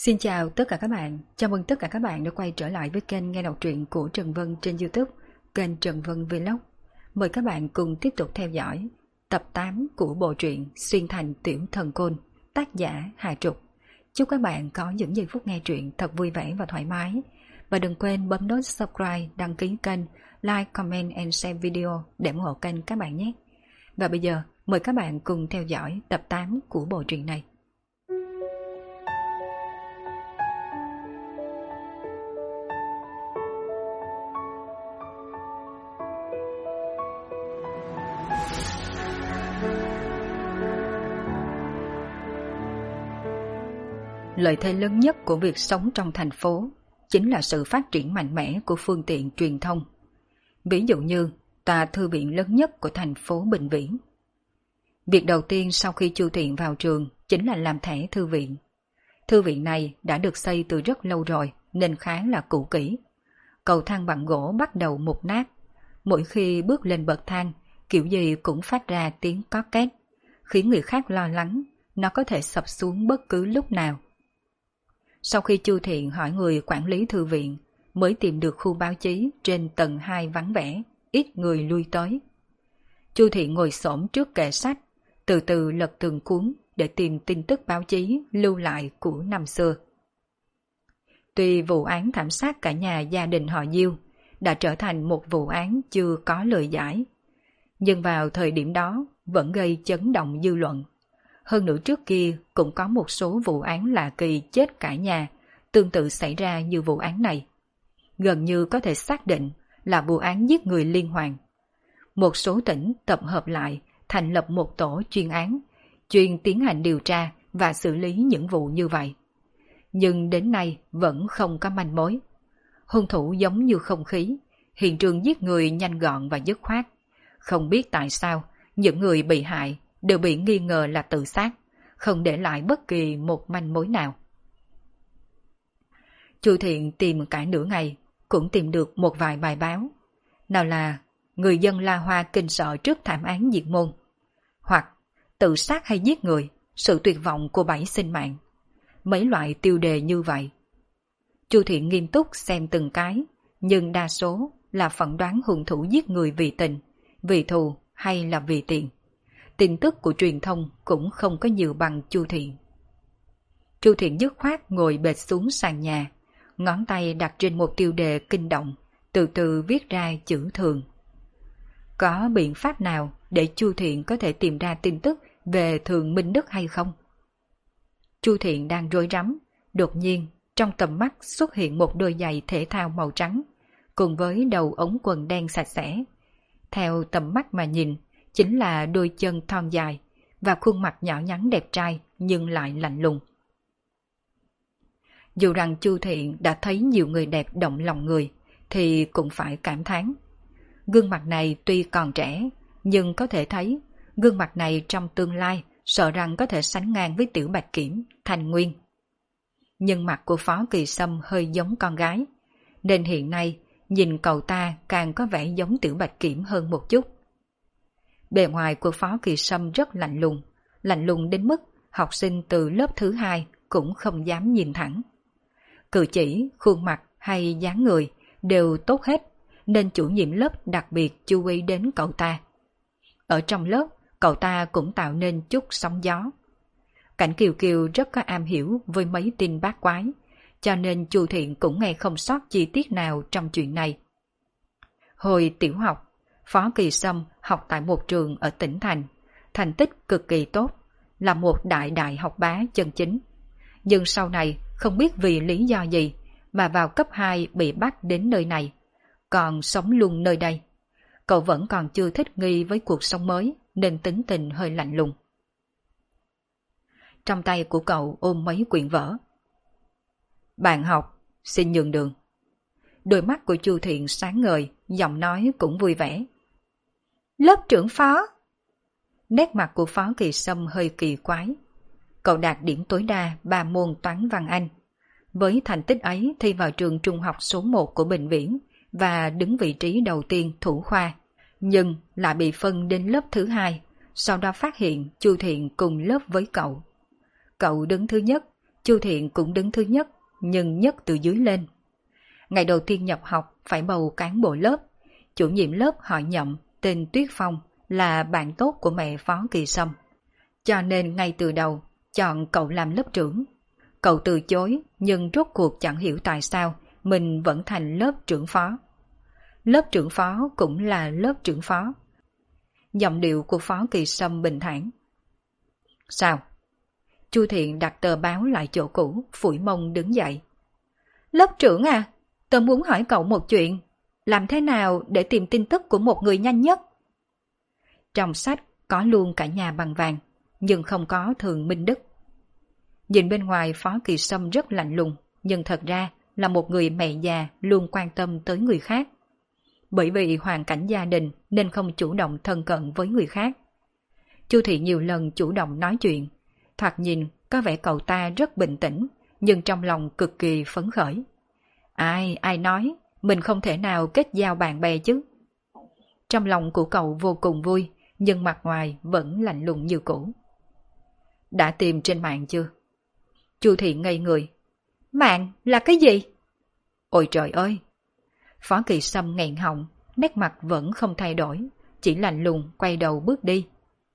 Xin chào tất cả các bạn, chào mừng tất cả các bạn đã quay trở lại với kênh nghe đọc truyện của Trần Vân trên YouTube, kênh Trần Vân Vlog. Mời các bạn cùng tiếp tục theo dõi tập 8 của bộ truyện Xuyên Thành Tiểu Thần Côn, tác giả Hà Trục. Chúc các bạn có những giây phút nghe truyện thật vui vẻ và thoải mái. Và đừng quên bấm nút subscribe, đăng ký kênh, like, comment and share video để ủng hộ kênh các bạn nhé. Và bây giờ, mời các bạn cùng theo dõi tập 8 của bộ truyện này. Lợi thế lớn nhất của việc sống trong thành phố chính là sự phát triển mạnh mẽ của phương tiện truyền thông. Ví dụ như tòa thư viện lớn nhất của thành phố Bình Viễn. Việc đầu tiên sau khi Chu Thiện vào trường chính là làm thẻ thư viện. Thư viện này đã được xây từ rất lâu rồi nên khá là cũ kỹ. Cầu thang bằng gỗ bắt đầu mục nát. Mỗi khi bước lên bậc thang, kiểu gì cũng phát ra tiếng có két, khiến người khác lo lắng nó có thể sập xuống bất cứ lúc nào. Sau khi Chu Thiện hỏi người quản lý thư viện, mới tìm được khu báo chí trên tầng 2 vắng vẻ, ít người lui tới. Chu Thiện ngồi xổm trước kệ sách, từ từ lật từng cuốn để tìm tin tức báo chí lưu lại của năm xưa. Tuy vụ án thảm sát cả nhà gia đình họ Diêu đã trở thành một vụ án chưa có lời giải, nhưng vào thời điểm đó vẫn gây chấn động dư luận. Hơn nữa trước kia cũng có một số vụ án lạ kỳ chết cả nhà tương tự xảy ra như vụ án này. Gần như có thể xác định là vụ án giết người liên hoàn. Một số tỉnh tập hợp lại thành lập một tổ chuyên án, chuyên tiến hành điều tra và xử lý những vụ như vậy. Nhưng đến nay vẫn không có manh mối. Hung thủ giống như không khí, hiện trường giết người nhanh gọn và dứt khoát. Không biết tại sao những người bị hại đều bị nghi ngờ là tự sát, không để lại bất kỳ một manh mối nào. Chu Thiện tìm cả nửa ngày, cũng tìm được một vài bài báo. Nào là người dân La Hoa kinh sợ trước thảm án diệt môn, hoặc tự sát hay giết người, sự tuyệt vọng của 7 sinh mạng. Mấy loại tiêu đề như vậy. Chu Thiện nghiêm túc xem từng cái, nhưng đa số là phỏng đoán hung thủ giết người vì tình, vì thù hay là vì tiền. Tin tức của truyền thông cũng không có nhiều bằng Chu Thiện. Chu Thiện dứt khoát ngồi bệt xuống sàn nhà, ngón tay đặt trên một tiêu đề kinh động, từ từ viết ra chữ thường. Có biện pháp nào để Chu Thiện có thể tìm ra tin tức về Thường Minh Đức hay không? Chu Thiện đang rối rắm, đột nhiên trong tầm mắt xuất hiện một đôi giày thể thao màu trắng, cùng với đầu ống quần đen sạch sẽ. Theo tầm mắt mà nhìn, chính là đôi chân thon dài và khuôn mặt nhỏ nhắn đẹp trai nhưng lại lạnh lùng. Dù rằng Chu Thiện đã thấy nhiều người đẹp động lòng người thì cũng phải cảm thán. Gương mặt này tuy còn trẻ nhưng có thể thấy gương mặt này trong tương lai sợ rằng có thể sánh ngang với Tiểu Bạch Kiểm, Thành Nguyên. Nhưng mặt của Phó Kỳ Sâm hơi giống con gái, nên hiện nay nhìn cậu ta càng có vẻ giống Tiểu Bạch Kiểm hơn một chút. Bề ngoài của Phó Kỳ Sâm rất lạnh lùng đến mức học sinh từ lớp thứ 2 cũng không dám nhìn thẳng. Cử chỉ, khuôn mặt hay dáng người đều tốt hết, nên chủ nhiệm lớp đặc biệt chú ý đến cậu ta. Ở trong lớp, cậu ta cũng tạo nên chút sóng gió. Cảnh Kiều Kiều rất có am hiểu với mấy tin bát quái, cho nên Chu Thiện cũng nghe không sót chi tiết nào trong chuyện này. Hồi tiểu học, Phó Kỳ Sâm học tại một trường ở tỉnh thành, thành tích cực kỳ tốt, là một đại học bá chân chính. Nhưng sau này không biết vì lý do gì mà vào cấp 2 bị bắt đến nơi này, còn sống luôn nơi đây. Cậu vẫn còn chưa thích nghi với cuộc sống mới nên tính tình hơi lạnh lùng. Trong tay của cậu ôm mấy quyển vở. Bạn học, xin nhường đường. Đôi mắt của Chu Thiện sáng ngời, giọng nói cũng vui vẻ. Lớp trưởng Phó. Nét mặt của Phó Kỳ Sâm hơi kỳ quái. Cậu đạt điểm tối đa 3 môn toán văn Anh. Với thành tích ấy thi vào trường trung học số 1 của Bình Viễn và đứng vị trí đầu tiên thủ khoa, nhưng lại bị phân đến lớp thứ 2, sau đó phát hiện Chu Thiện cùng lớp với cậu. Cậu đứng thứ nhất, Chu Thiện cũng đứng thứ nhất, nhưng nhất từ dưới lên. Ngày đầu tiên nhập học phải bầu cán bộ lớp. Chủ nhiệm lớp họ Nhậm, tên Tuyết Phong, là bạn tốt của mẹ Phó Kỳ Sâm. Cho nên ngay từ đầu, chọn cậu làm lớp trưởng. Cậu từ chối, nhưng rốt cuộc chẳng hiểu tại sao mình vẫn thành lớp trưởng phó. Lớp trưởng phó cũng là lớp trưởng phó. Giọng điệu của Phó Kỳ Sâm bình thản. Sao? Chu Thiện đặt tờ báo lại chỗ cũ, phủi mông đứng dậy. Lớp trưởng à, tôi muốn hỏi cậu một chuyện. Làm thế nào để tìm tin tức của một người nhanh nhất? Trong sách có luôn cả nhà bằng vàng, nhưng không có Thường Minh Đức. Nhìn bên ngoài Phó Kỳ Sâm rất lạnh lùng, nhưng thật ra là một người mẹ già luôn quan tâm tới người khác. Bởi vì hoàn cảnh gia đình nên không chủ động thân cận với người khác. Chu Thị nhiều lần chủ động nói chuyện, thoạt nhìn có vẻ cậu ta rất bình tĩnh, nhưng trong lòng cực kỳ phấn khởi. Ai nói, mình không thể nào kết giao bạn bè chứ. Trong lòng của cậu vô cùng vui, nhưng mặt ngoài vẫn lạnh lùng như cũ. Đã tìm trên mạng chưa? Chu Thị ngây người. Mạng là cái gì? Ôi trời ơi! Phó Kỳ Sâm nghẹn họng, nét mặt vẫn không thay đổi, chỉ lạnh lùng quay đầu bước đi.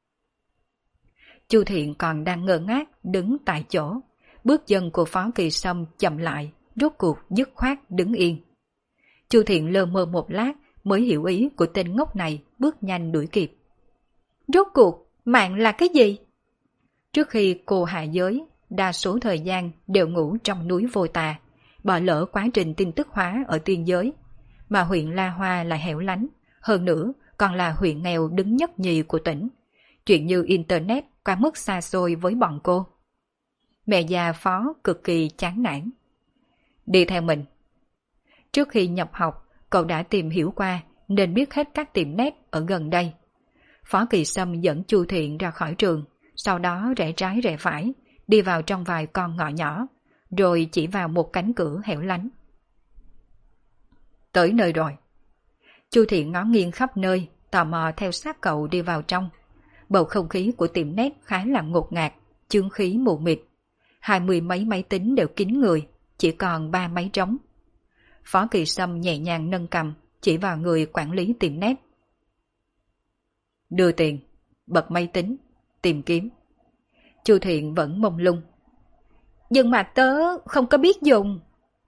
Chu Thiện còn đang ngơ ngác đứng tại chỗ, bước chân của Phó Kỳ Sâm chậm lại, rốt cuộc dứt khoát đứng yên. Chu Thiện lơ mơ một lát mới hiểu ý của tên ngốc này, bước nhanh đuổi kịp. Rốt cuộc mạng là cái gì? Trước khi cô hạ giới, đa số thời gian đều ngủ trong núi Vô Tà, bỏ lỡ quá trình tin tức hóa ở tiên giới, mà huyện La Hoa là hẻo lánh, hơn nữa còn là huyện nghèo đứng nhất nhì của tỉnh. Chuyện như Internet quá mức xa xôi với bọn cô. Mẹ già Phó cực kỳ chán nản. Đi theo mình. Trước khi nhập học, cậu đã tìm hiểu qua nên biết hết các tiệm net ở gần đây. Phó Kỳ Sâm dẫn Chu Thiện ra khỏi trường, sau đó rẽ trái rẽ phải, đi vào trong vài con ngõ nhỏ, rồi chỉ vào một cánh cửa hẻo lánh. Tới nơi rồi. Chu Thiện ngó nghiêng khắp nơi, tò mò theo sát cậu đi vào trong. Bầu không khí của tiệm net khá là ngột ngạt, chướng khí mù mịt. 20 mấy máy tính đều kín người, chỉ còn 3 máy trống. Phó Kỳ Sâm nhẹ nhàng nâng cầm, chỉ vào người quản lý tiệm net. Đưa tiền, bật máy tính, tìm kiếm. Chu Thiện vẫn mông lung. Nhưng mà tớ không có biết dùng.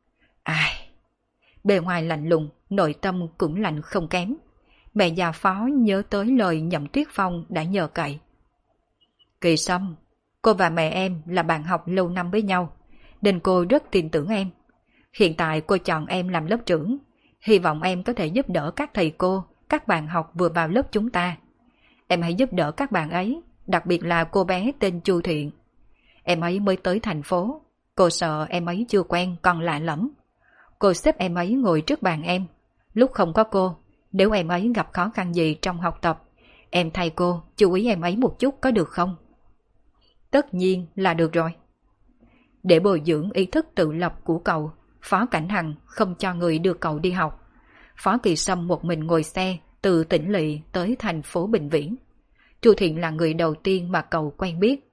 Bề ngoài lạnh lùng, nội tâm cũng lạnh không kém. Mẹ già Phó nhớ tới lời Nhậm Tuyết Phong đã nhờ cậy. Kỳ Sâm, cô và mẹ em là bạn học lâu năm với nhau, nên cô rất tin tưởng em. Hiện tại cô chọn em làm lớp trưởng, hy vọng em có thể giúp đỡ các thầy cô, các bạn học vừa vào lớp chúng ta. Em hãy giúp đỡ các bạn ấy, đặc biệt là cô bé tên Chu Thiện. Em ấy mới tới thành phố, cô sợ em ấy chưa quen còn lạ lẫm. Cô xếp em ấy ngồi trước bàn em. Lúc không có cô, nếu em ấy gặp khó khăn gì trong học tập, em thay cô chú ý em ấy một chút có được không? Tất nhiên là được rồi. Để bồi dưỡng ý thức tự lập của cậu, Phó Cảnh Hằng không cho người đưa cậu đi học. Phó Kỳ Sâm một mình ngồi xe từ tỉnh lỵ tới thành phố Bình Viễn. Chu Thiện là người đầu tiên mà cậu quen biết.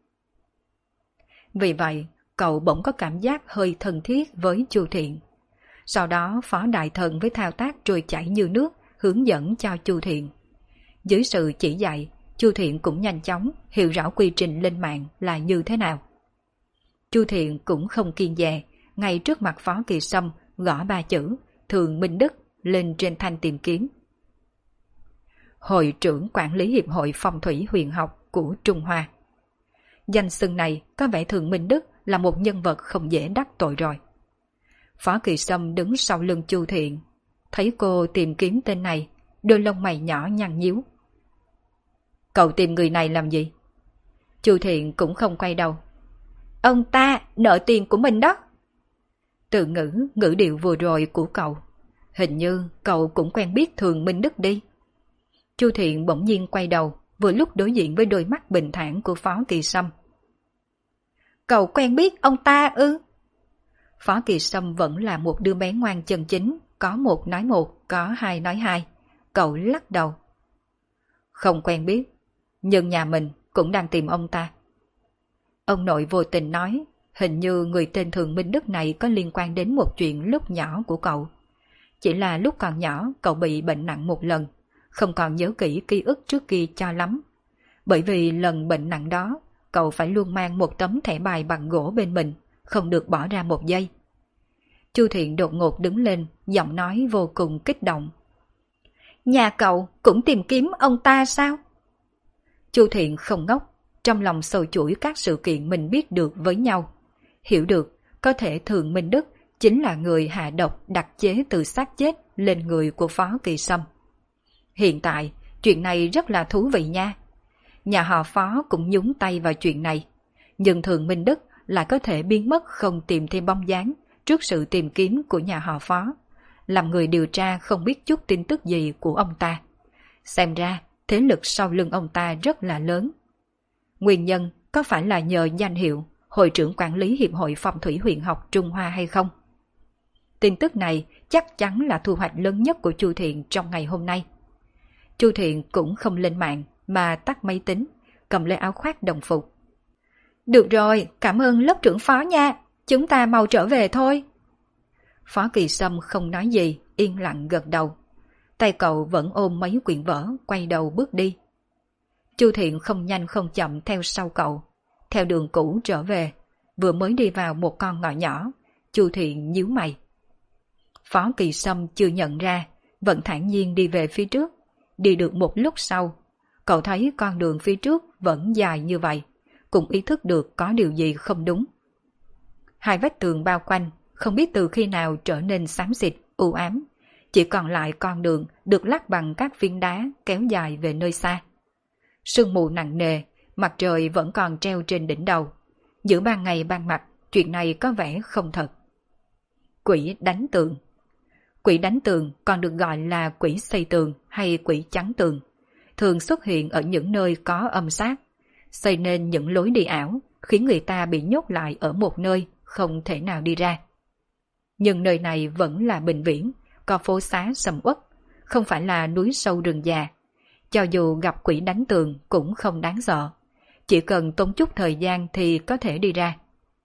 Vì vậy, cậu bỗng có cảm giác hơi thân thiết với Chu Thiện. Sau đó Phó Đại Thần với thao tác trôi chảy như nước hướng dẫn cho Chu Thiện. Dưới sự chỉ dạy, Chu Thiện cũng nhanh chóng hiểu rõ quy trình lên mạng là như thế nào. Chu Thiện cũng không kiêng dè, ngay trước mặt Phó Kỳ Sâm gõ 3 chữ Thường Minh Đức lên trên thanh tìm kiếm. Hội trưởng quản lý Hiệp hội Phong thủy huyền học của Trung Hoa. Danh xưng này có vẻ Thường Minh Đức là một nhân vật không dễ đắc tội rồi. Phó Kỳ Sâm đứng sau lưng Chu Thiện, thấy cô tìm kiếm tên này, đôi lông mày nhỏ nhăn nhíu. Cậu tìm người này làm gì? Chu Thiện cũng không quay đầu. Ông ta nợ tiền của mình đó. Từ ngữ điệu vừa rồi của cậu, hình như cậu cũng quen biết Thường Minh Đức đi. Chu Thiện bỗng nhiên quay đầu, vừa lúc đối diện với đôi mắt bình thản của Phó Kỳ Sâm. Cậu quen biết ông ta ư? Phó Kỳ Sâm vẫn là một đứa bé ngoan chân chính, có một nói một, có hai nói hai. Cậu lắc đầu. Không quen biết, nhưng nhà mình cũng đang tìm ông ta. Ông nội vô tình nói, Hình như người tên Thường Minh Đức này có liên quan đến một chuyện lúc nhỏ của cậu. Chỉ là lúc còn nhỏ cậu bị bệnh nặng một lần, không còn nhớ kỹ ký ức trước kia cho lắm. Bởi vì lần bệnh nặng đó, cậu phải luôn mang một tấm thẻ bài bằng gỗ bên mình, không được bỏ ra một giây. Chu Thiện đột ngột đứng lên, giọng nói vô cùng kích động. Nhà cậu cũng tìm kiếm ông ta sao? Chu Thiện không ngốc, trong lòng sôi chuỗi các sự kiện mình biết được với nhau. Hiểu được, có thể Thường Minh Đức chính là người hạ độc đặc chế từ xác chết lên người của Phó Kỳ Sâm. Hiện tại, chuyện này rất là thú vị nha. Nhà họ Phó cũng nhúng tay vào chuyện này, nhưng Thường Minh Đức lại có thể biến mất không tìm thêm bóng dáng trước sự tìm kiếm của nhà họ Phó, làm người điều tra không biết chút tin tức gì của ông ta. Xem ra, thế lực sau lưng ông ta rất là lớn. Nguyên nhân có phải là nhờ danh hiệu Hội trưởng Quản lý Hiệp hội Phong thủy huyền học Trung Hoa hay không? Tin tức này chắc chắn là thu hoạch lớn nhất của Chu Thiện trong ngày hôm nay. Chu Thiện cũng không lên mạng mà tắt máy tính, cầm lấy áo khoác đồng phục. Được rồi, cảm ơn lớp trưởng Phó nha, chúng ta mau trở về thôi. Phó Kỳ Sâm không nói gì, yên lặng gật đầu. Tay cậu vẫn ôm mấy quyển vở, quay đầu bước đi. Chu Thiện không nhanh không chậm theo sau cậu, theo đường cũ trở về. Vừa mới đi vào một con ngõ nhỏ, Chu Thiện nhíu mày. Phó Kỳ Sâm chưa nhận ra, vẫn thản nhiên đi về phía trước. Đi được một lúc sau, cậu thấy con đường phía trước vẫn dài như vậy, cũng ý thức được có điều gì không đúng. Hai vách tường bao quanh, không biết từ khi nào trở nên xám xịt, u ám. Chỉ còn lại con đường được lát bằng các viên đá kéo dài về nơi xa. Sương mù nặng nề, mặt trời vẫn còn treo trên đỉnh đầu. Giữa ban ngày ban mặt, chuyện này có vẻ không thật. Quỷ đánh tường. Quỷ đánh tường còn được gọi là quỷ xây tường hay quỷ chắn tường, thường xuất hiện ở những nơi có âm sát, xây nên những lối đi ảo, khiến người ta bị nhốt lại ở một nơi, không thể nào đi ra. Nhưng nơi này vẫn là bình viễn, có phố xá sầm uất, không phải là núi sâu rừng già. Cho dù gặp quỷ đánh tường cũng không đáng sợ, chỉ cần tốn chút thời gian thì có thể đi ra.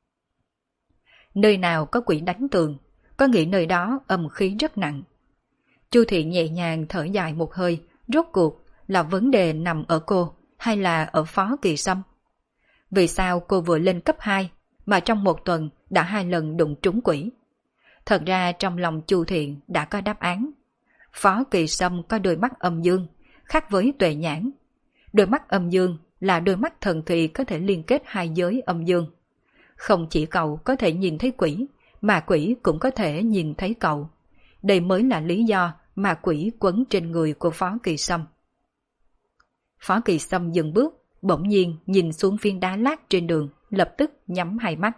Nơi nào có quỷ đánh tường, có nghĩ nơi đó âm khí rất nặng. Chu Thiện nhẹ nhàng thở dài một hơi, rốt cuộc là vấn đề nằm ở cô hay là ở Phó Kỳ Sâm? Vì sao cô vừa lên cấp 2 mà trong một tuần đã 2 lần đụng trúng quỷ? Thật ra trong lòng Chu Thiện đã có đáp án. Phó Kỳ Sâm có đôi mắt âm dương, khác với tuệ nhãn. Đôi mắt âm dương là đôi mắt thần kỳ có thể liên kết hai giới âm dương. Không chỉ cậu có thể nhìn thấy quỷ, mà quỷ cũng có thể nhìn thấy cậu. Đây mới là lý do mà quỷ quấn trên người của Phó Kỳ Sâm. Phó Kỳ Sâm dừng bước, bỗng nhiên nhìn xuống viên đá lát trên đường, lập tức nhắm hai mắt.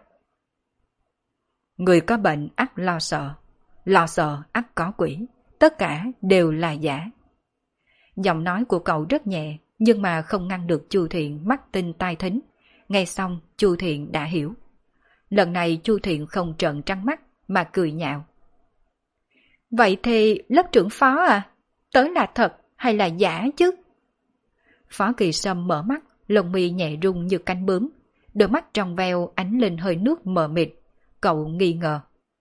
Người có bệnh ắt lo sợ ắt có quỷ, tất cả đều là giả. Giọng nói của cậu rất nhẹ, nhưng mà không ngăn được Chu Thiện mắt tinh tai thính. Nghe xong, Chu Thiện đã hiểu. Lần này Chu Thiện không trợn trắng mắt mà cười nhạo. Vậy thì lớp trưởng Phó à, tớ là thật hay là giả chứ? Phó Kỳ Sâm mở mắt, lông mi nhẹ rung như cánh bướm, đôi mắt trong veo ánh lên hơi nước mờ mịt. Cậu nghi ngờ.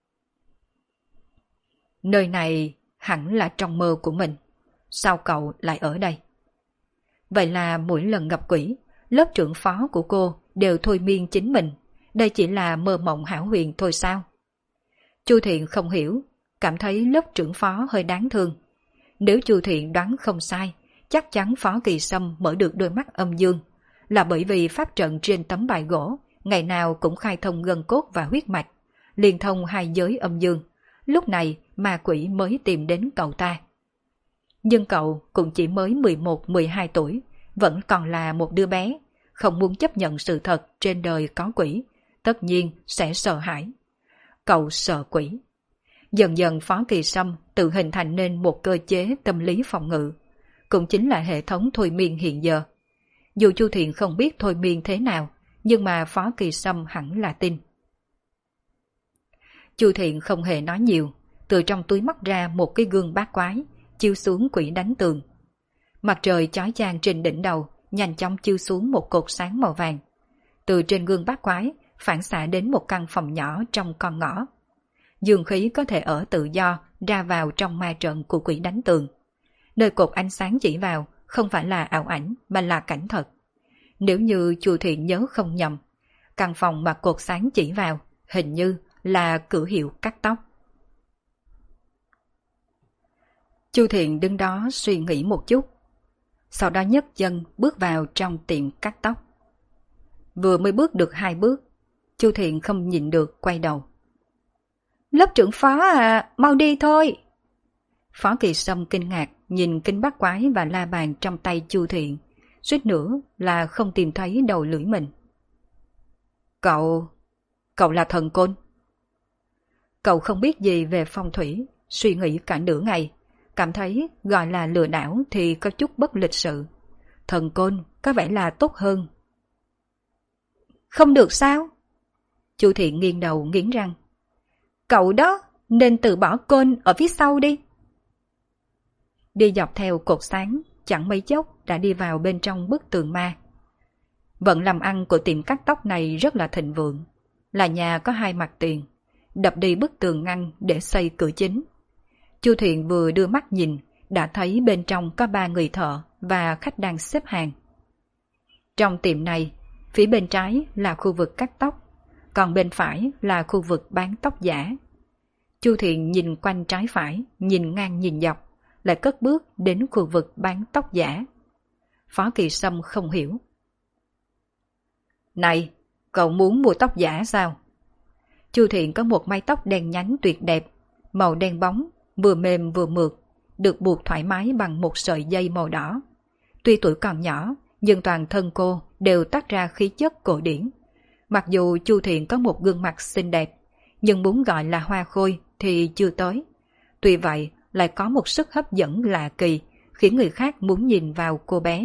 Nơi này hẳn là trong mơ của mình. Sao cậu lại ở đây? Vậy là mỗi lần gặp quỷ, lớp trưởng Phó của cô đều thôi miên chính mình. Đây chỉ là mơ mộng hão huyền thôi sao? Chu Thiện không hiểu, cảm thấy lớp trưởng Phó hơi đáng thương. Nếu Chu Thiện đoán không sai, chắc chắn Phó Kỳ Sâm mở được đôi mắt âm dương, là bởi vì pháp trận trên tấm bài gỗ ngày nào cũng khai thông gân cốt và huyết mạch, liên thông hai giới âm dương. Lúc này ma quỷ mới tìm đến cậu ta. Nhưng cậu cũng chỉ mới 11-12 tuổi, vẫn còn là một đứa bé, không muốn chấp nhận sự thật trên đời có quỷ, tất nhiên sẽ sợ hãi. Cậu sợ quỷ. Dần dần Phó Kỳ Sâm tự hình thành nên một cơ chế tâm lý phòng ngự, cũng chính là hệ thống thôi miên hiện giờ. Dù Chu Thiện không biết thôi miên thế nào, nhưng mà Phó Kỳ Sâm hẳn là tin. Chu Thiện không hề nói nhiều, từ trong túi móc ra một cái gương bát quái, chiếu xuống quỷ đánh tường. Mặt trời chói chang trên đỉnh đầu, nhanh chóng chiếu xuống một cột sáng màu vàng. Từ trên gương bát quái, phản xạ đến một căn phòng nhỏ trong con ngõ. Dương khí có thể ở tự do ra vào trong ma trận của quỷ đánh tường. Nơi cột ánh sáng chỉ vào không phải là ảo ảnh mà là cảnh thật. Nếu như Chu Thiện nhớ không nhầm, căn phòng mà cột sáng chỉ vào hình như là cửa hiệu cắt tóc. Chu Thiện đứng đó suy nghĩ một chút, sau đó nhấc chân bước vào trong tiệm cắt tóc. Vừa mới bước được 2 bước, Chu Thiện không nhịn được quay đầu. Lớp trưởng Phó à, mau đi thôi. Phó Kỳ Sâm kinh ngạc nhìn kính bát quái và la bàn trong tay Chu Thiện, suýt nữa là không tìm thấy đầu lưỡi mình. Cậu là thần côn? Cậu không biết gì về phong thủy, suy nghĩ cả nửa ngày, cảm thấy gọi là lừa đảo thì có chút bất lịch sự. Thần côn có vẻ là tốt hơn. Không được sao? Chu Thiện nghiêng đầu nghiến răng. Cậu đó nên từ bỏ côn ở phía sau đi. Đi dọc theo cột sáng, chẳng mấy chốc đã đi vào bên trong bức tường ma. Vận làm ăn của tiệm cắt tóc này rất là thịnh vượng, là nhà có 2 mặt tiền, đập đi bức tường ngăn để xây cửa chính. Chu Thiện vừa đưa mắt nhìn, đã thấy bên trong có 3 người thợ và khách đang xếp hàng. Trong tiệm này, phía bên trái là khu vực cắt tóc, còn bên phải là khu vực bán tóc giả. Chu Thiện nhìn quanh trái phải, nhìn ngang nhìn dọc, lại cất bước đến khu vực bán tóc giả. Phó Kỳ Sâm không hiểu. Này, cậu muốn mua tóc giả sao? Chu Thiện có một mái tóc đen nhánh tuyệt đẹp, màu đen bóng, vừa mềm vừa mượt, được buộc thoải mái bằng một sợi dây màu đỏ. Tuy tuổi còn nhỏ, nhưng toàn thân cô đều toát ra khí chất cổ điển. Mặc dù Chu Thiện có một gương mặt xinh đẹp, nhưng muốn gọi là hoa khôi thì chưa tới. Tuy vậy, lại có một sức hấp dẫn lạ kỳ, khiến người khác muốn nhìn vào cô bé.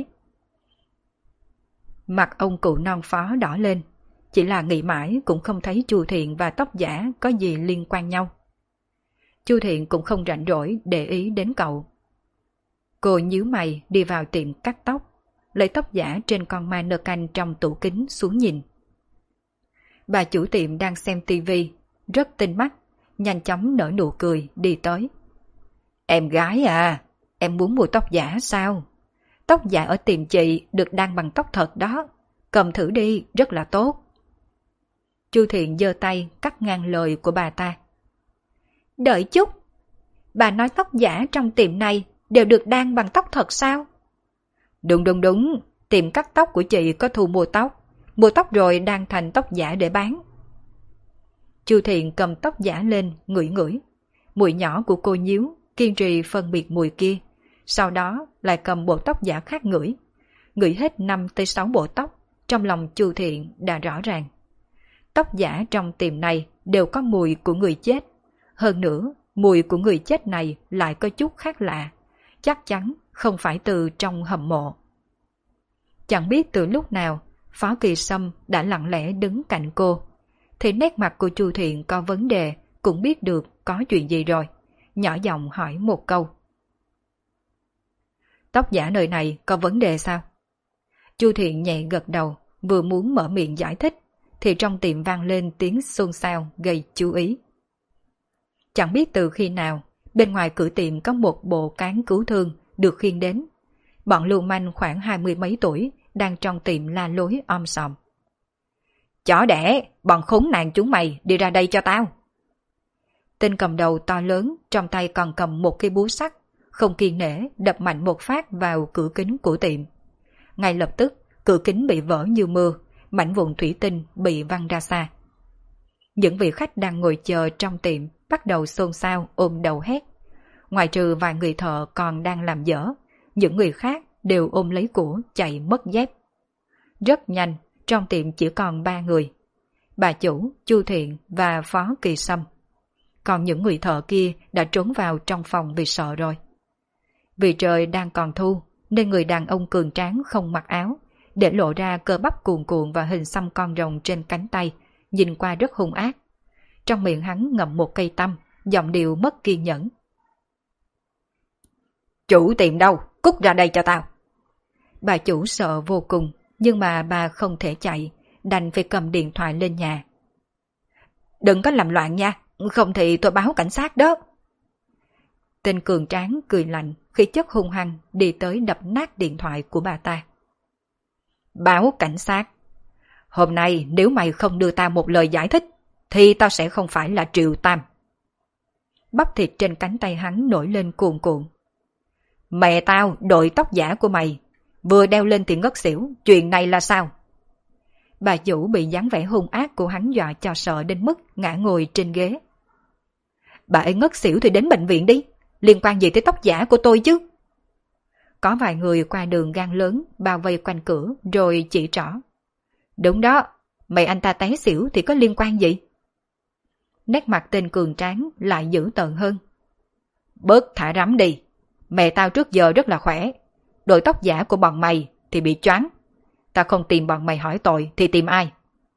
Mặt ông cụ non phó đỏ lên, chỉ là nghĩ mãi cũng không thấy Chu Thiện và tóc giả có gì liên quan nhau. Chu Thiện cũng không rảnh rỗi để ý đến cậu. Cô nhíu mày đi vào tiệm cắt tóc, lấy tóc giả trên con mannequin trong tủ kính xuống nhìn. Bà chủ tiệm đang xem tivi, rất tinh mắt, nhanh chóng nở nụ cười đi tới. Em gái à, em muốn mua tóc giả sao? Tóc giả ở tiệm chị được đan bằng tóc thật đó, cầm thử đi, rất là tốt. Chu Thiện giơ tay cắt ngang lời của bà ta. Đợi chút, bà nói tóc giả trong tiệm này đều được đan bằng tóc thật sao? Đúng, tiệm cắt tóc của chị có thu mua tóc rồi đan thành tóc giả để bán. Chu Thiện cầm tóc giả lên ngửi ngửi, mùi nhỏ của cô nhíu, kiên trì phân biệt mùi kia, sau đó lại cầm bộ tóc giả khác ngửi hết 5 tới 6 bộ tóc, trong lòng Chu Thiện đã rõ ràng. Tóc giả trong tiệm này đều có mùi của người chết, hơn nữa mùi của người chết này lại có chút khác lạ, chắc chắn không phải từ trong hầm mộ. Chẳng biết từ lúc nào, Phó Kỳ Sâm đã lặng lẽ đứng cạnh cô, thì nét mặt của Chu Thiện có vấn đề, cũng biết được có chuyện gì rồi, nhỏ giọng hỏi một câu. Tóc giả nơi này có vấn đề sao? Chu Thiện nhẹ gật đầu, vừa muốn mở miệng giải thích, thì trong tiệm vang lên tiếng xôn xao gây chú ý. Chẳng biết từ khi nào, bên ngoài cửa tiệm có một bộ cán cứu thương được khiêng đến. Bọn lưu manh khoảng 20 mấy tuổi đang trong tiệm la lối om sòm. Chó đẻ, bọn khốn nạn chúng mày đi ra đây cho tao. Tên cầm đầu to lớn, trong tay còn cầm một cây búa sắt, không kiêng nể đập mạnh một phát vào cửa kính của tiệm. Ngay lập tức, cửa kính bị vỡ như mưa, mảnh vụn thủy tinh bị văng ra xa. Những vị khách đang ngồi chờ trong tiệm bắt đầu xôn xao ôm đầu hét. Ngoài trừ vài người thợ còn đang làm dở, những người khác đều ôm lấy của chạy mất dép. Rất nhanh, trong tiệm chỉ còn 3 người. Bà chủ, Chu Thiện và Phó Kỳ Sâm. Còn những người thợ kia đã trốn vào trong phòng vì sợ rồi. Vì trời đang còn thu, nên người đàn ông cường tráng không mặc áo, để lộ ra cơ bắp cuồn cuộn và hình xăm con rồng trên cánh tay, nhìn qua rất hung ác. Trong miệng hắn ngậm một cây tăm, giọng điệu mất kiên nhẫn. Chủ tiệm đâu? Cút ra đây cho tao. Bà chủ sợ vô cùng, nhưng mà bà không thể chạy, đành phải cầm điện thoại lên nhà. Đừng có làm loạn nha, không thì tôi báo cảnh sát đó. Tên cường tráng cười lạnh, khí chất hung hăng đi tới đập nát điện thoại của bà ta. Báo cảnh sát? Hôm nay nếu mày không đưa tao một lời giải thích, thì tao sẽ không phải là Triệu Tam. Bắp thịt trên cánh tay hắn nổi lên cuồn cuộn. Mẹ tao đội tóc giả của mày, vừa đeo lên thì ngất xỉu, chuyện này là sao? Bà chủ bị dáng vẻ hung ác của hắn dọa cho sợ đến mức ngã ngồi trên ghế. Bà ấy ngất xỉu thì đến bệnh viện đi, liên quan gì tới tóc giả của tôi chứ? Có vài người qua đường gan lớn bao vây quanh cửa rồi chỉ trỏ. Đúng đó, mày anh ta té xỉu thì có liên quan gì? Nét mặt tên cường tráng lại dữ tợn hơn. Bớt thả rắm đi, mẹ tao trước giờ rất là khỏe, đội tóc giả của bọn mày thì bị choáng. Tao không tìm bọn mày hỏi tội thì tìm ai?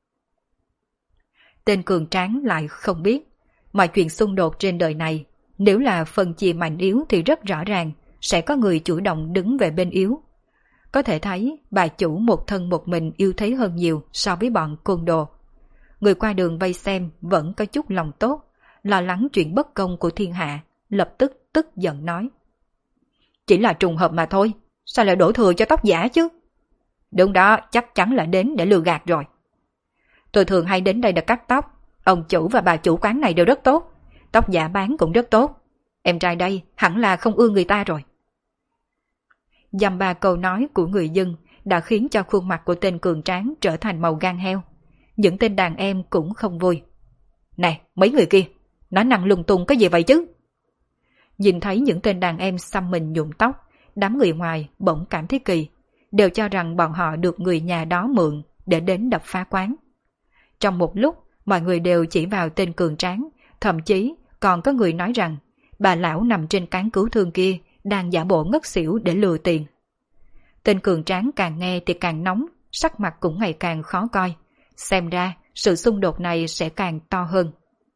Tên cường tráng lại không biết, mọi chuyện xung đột trên đời này, nếu là phân chia mạnh yếu thì rất rõ ràng, sẽ có người chủ động đứng về bên yếu. Có thể thấy bà chủ một thân một mình yêu thế hơn nhiều so với bọn côn đồ. Người qua đường vây xem vẫn có chút lòng tốt, lo lắng chuyện bất công của thiên hạ, lập tức tức giận nói. Chỉ là trùng hợp mà thôi, sao lại đổ thừa cho tóc giả chứ? Đúng đó, chắc chắn là đến để lừa gạt rồi. Tôi thường hay đến đây để cắt tóc, ông chủ và bà chủ quán này đều rất tốt, tóc giả bán cũng rất tốt. Em trai đây hẳn là không ưa người ta rồi. Dăm ba câu nói của người dân đã khiến cho khuôn mặt của tên cường tráng trở thành màu gan heo. Những tên đàn em cũng không vui. Nè, mấy người kia, nói năng lung tung cái gì vậy chứ? Nhìn thấy những tên đàn em xăm mình nhuộm tóc, đám người ngoài bỗng cảm thấy kỳ, đều cho rằng bọn họ được người nhà đó mượn để đến đập phá quán. Trong một lúc, mọi người đều chỉ vào tên cường tráng, thậm chí còn có người nói rằng bà lão nằm trên cán cứu thương kia đang giả bộ ngất xỉu để lừa tiền. Tên cường tráng càng nghe thì càng nóng, sắc mặt cũng ngày càng khó coi. Xem ra sự xung đột này sẽ càng to hơn.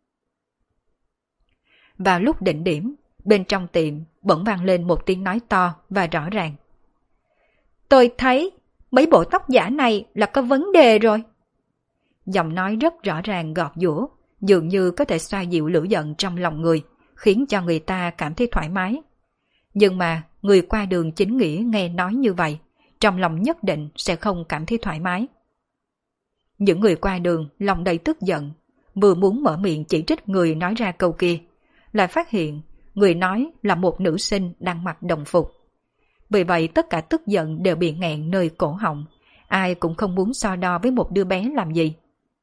Vào lúc đỉnh điểm, bên trong tiệm bỗng vang lên một tiếng nói to và rõ ràng. Tôi thấy mấy bộ tóc giả này là có vấn đề rồi. Giọng nói rất rõ ràng gọt giũa, dường như có thể xoa dịu lửa giận trong lòng người, khiến cho người ta cảm thấy thoải mái. Nhưng mà người qua đường chính nghĩa nghe nói như vậy, trong lòng nhất định sẽ không cảm thấy thoải mái. Những người qua đường lòng đầy tức giận, vừa muốn mở miệng chỉ trích người nói ra câu kia, lại phát hiện người nói là một nữ sinh đang mặc đồng phục. Vì vậy tất cả tức giận đều bị nghẹn nơi cổ họng, ai cũng không muốn so đo với một đứa bé làm gì.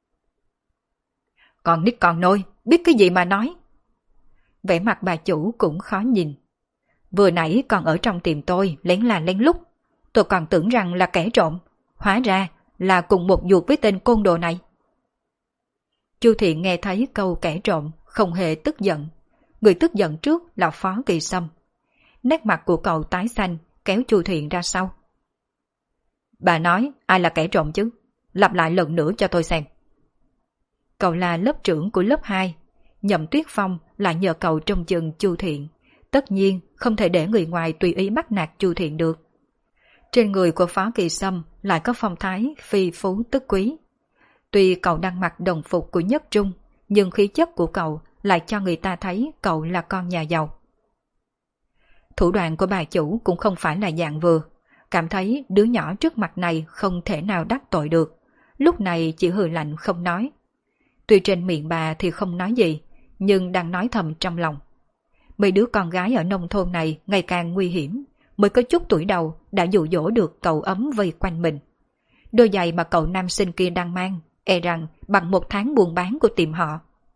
Còn nít còn nôi, biết cái gì mà nói. Vẻ mặt bà chủ cũng khó nhìn. Vừa nãy còn ở trong tiệm tôi lén là lén lút, tôi còn tưởng rằng là kẻ trộm, hóa ra là cùng một ruột với tên côn đồ này. Chu Thiện nghe thấy câu kẻ trộm không hề tức giận. Người tức giận trước là Phó Kỳ Sâm. Nét mặt của cậu tái xanh, kéo Chu Thiện ra sau. Bà nói ai là kẻ trộm chứ? Lặp lại lần nữa cho tôi xem. Cậu là lớp trưởng của lớp 2. Nhậm Tuyết Phong lại nhờ cậu trông chừng Chu Thiện. Tất nhiên không thể để người ngoài tùy ý bắt nạt Chu Thiện được. Trên người của Phó Kỳ Sâm lại có phong thái phi phú tức quý. Tuy cậu đang mặc đồng phục của Nhất Trung, nhưng khí chất của cậu lại cho người ta thấy cậu là con nhà giàu. Thủ đoạn của bà chủ cũng không phải là dạng vừa, cảm thấy đứa nhỏ trước mặt này không thể nào đắc tội được, lúc này chỉ hừ lạnh không nói. Tuy trên miệng bà thì không nói gì, nhưng đang nói thầm trong lòng. Mấy đứa con gái ở nông thôn này ngày càng nguy hiểm, mới có chút tuổi đầu đã dụ dỗ được cậu ấm vây quanh mình. Đôi giày mà cậu nam sinh kia đang mang, e rằng bằng 1 tháng buôn bán của tiệm họ.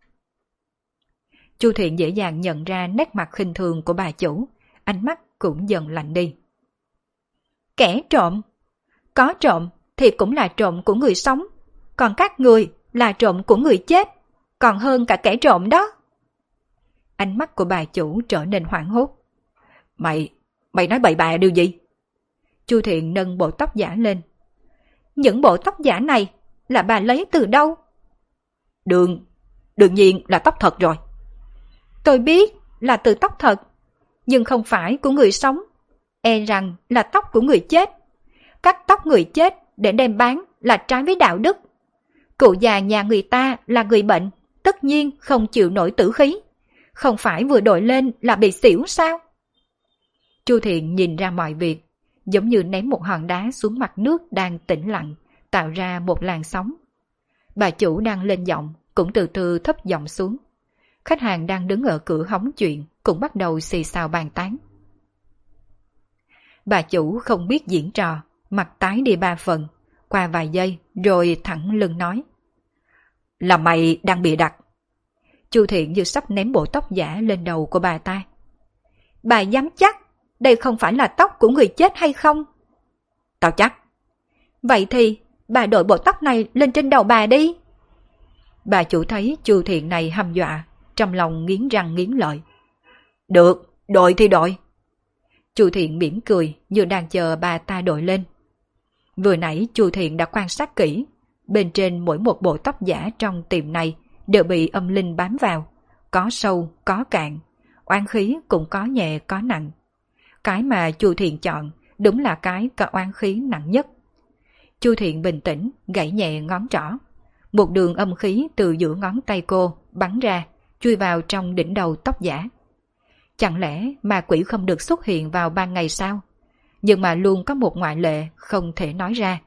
Chu Thiện dễ dàng nhận ra nét mặt khinh thường của bà chủ, ánh mắt cũng dần lạnh đi. Kẻ trộm? Có trộm thì cũng là trộm của người sống, còn các người là trộm của người chết, còn hơn cả kẻ trộm đó. Ánh mắt của bà chủ trở nên hoảng hốt. Mày nói bậy bạ điều gì? Chu Thiện nâng bộ tóc giả lên. Những bộ tóc giả này là bà lấy từ đâu? Đương nhiên là tóc thật rồi. Tôi biết là từ tóc thật, nhưng không phải của người sống, e rằng là tóc của người chết. Cắt tóc người chết để đem bán là trái với đạo đức. Cụ già nhà người ta là người bệnh, tất nhiên không chịu nổi tử khí. Không phải vừa đội lên là bị xỉu sao? Chu Thiện nhìn ra mọi việc, giống như ném một hòn đá xuống mặt nước đang tĩnh lặng, tạo ra một làn sóng. Bà chủ đang lên giọng, cũng từ từ thấp giọng xuống. Khách hàng đang đứng ở cửa hóng chuyện, cũng bắt đầu xì xào bàn tán. Bà chủ không biết diễn trò, mặt tái đi 3 phần, qua vài giây rồi thẳng lưng nói. Là mày đang bị đặt. Chu Thiện như sắp ném bộ tóc giả lên đầu của bà ta. Bà dám chắc đây không phải là tóc của người chết hay không? Tao chắc. Vậy thì bà đội bộ tóc này lên trên đầu bà đi. Bà chủ thấy Chu Thiện này hăm dọa, trong lòng nghiến răng nghiến lợi. Được, đội thì đội. Chu Thiện mỉm cười như đang chờ bà ta đội lên. Vừa nãy Chu Thiện đã quan sát kỹ, bên trên mỗi một bộ tóc giả trong tiệm này đều bị âm linh bám vào, có sâu, có cạn, oán khí cũng có nhẹ có nặng. Cái mà Chu Thiện chọn đúng là cái có oán khí nặng nhất. Chu Thiện bình tĩnh gãy nhẹ ngón trỏ. Một đường âm khí từ giữa ngón tay cô bắn ra, chui vào trong đỉnh đầu tóc giả. Chẳng lẽ ma quỷ không được xuất hiện vào ban ngày sao? Nhưng mà luôn có một ngoại lệ không thể nói ra.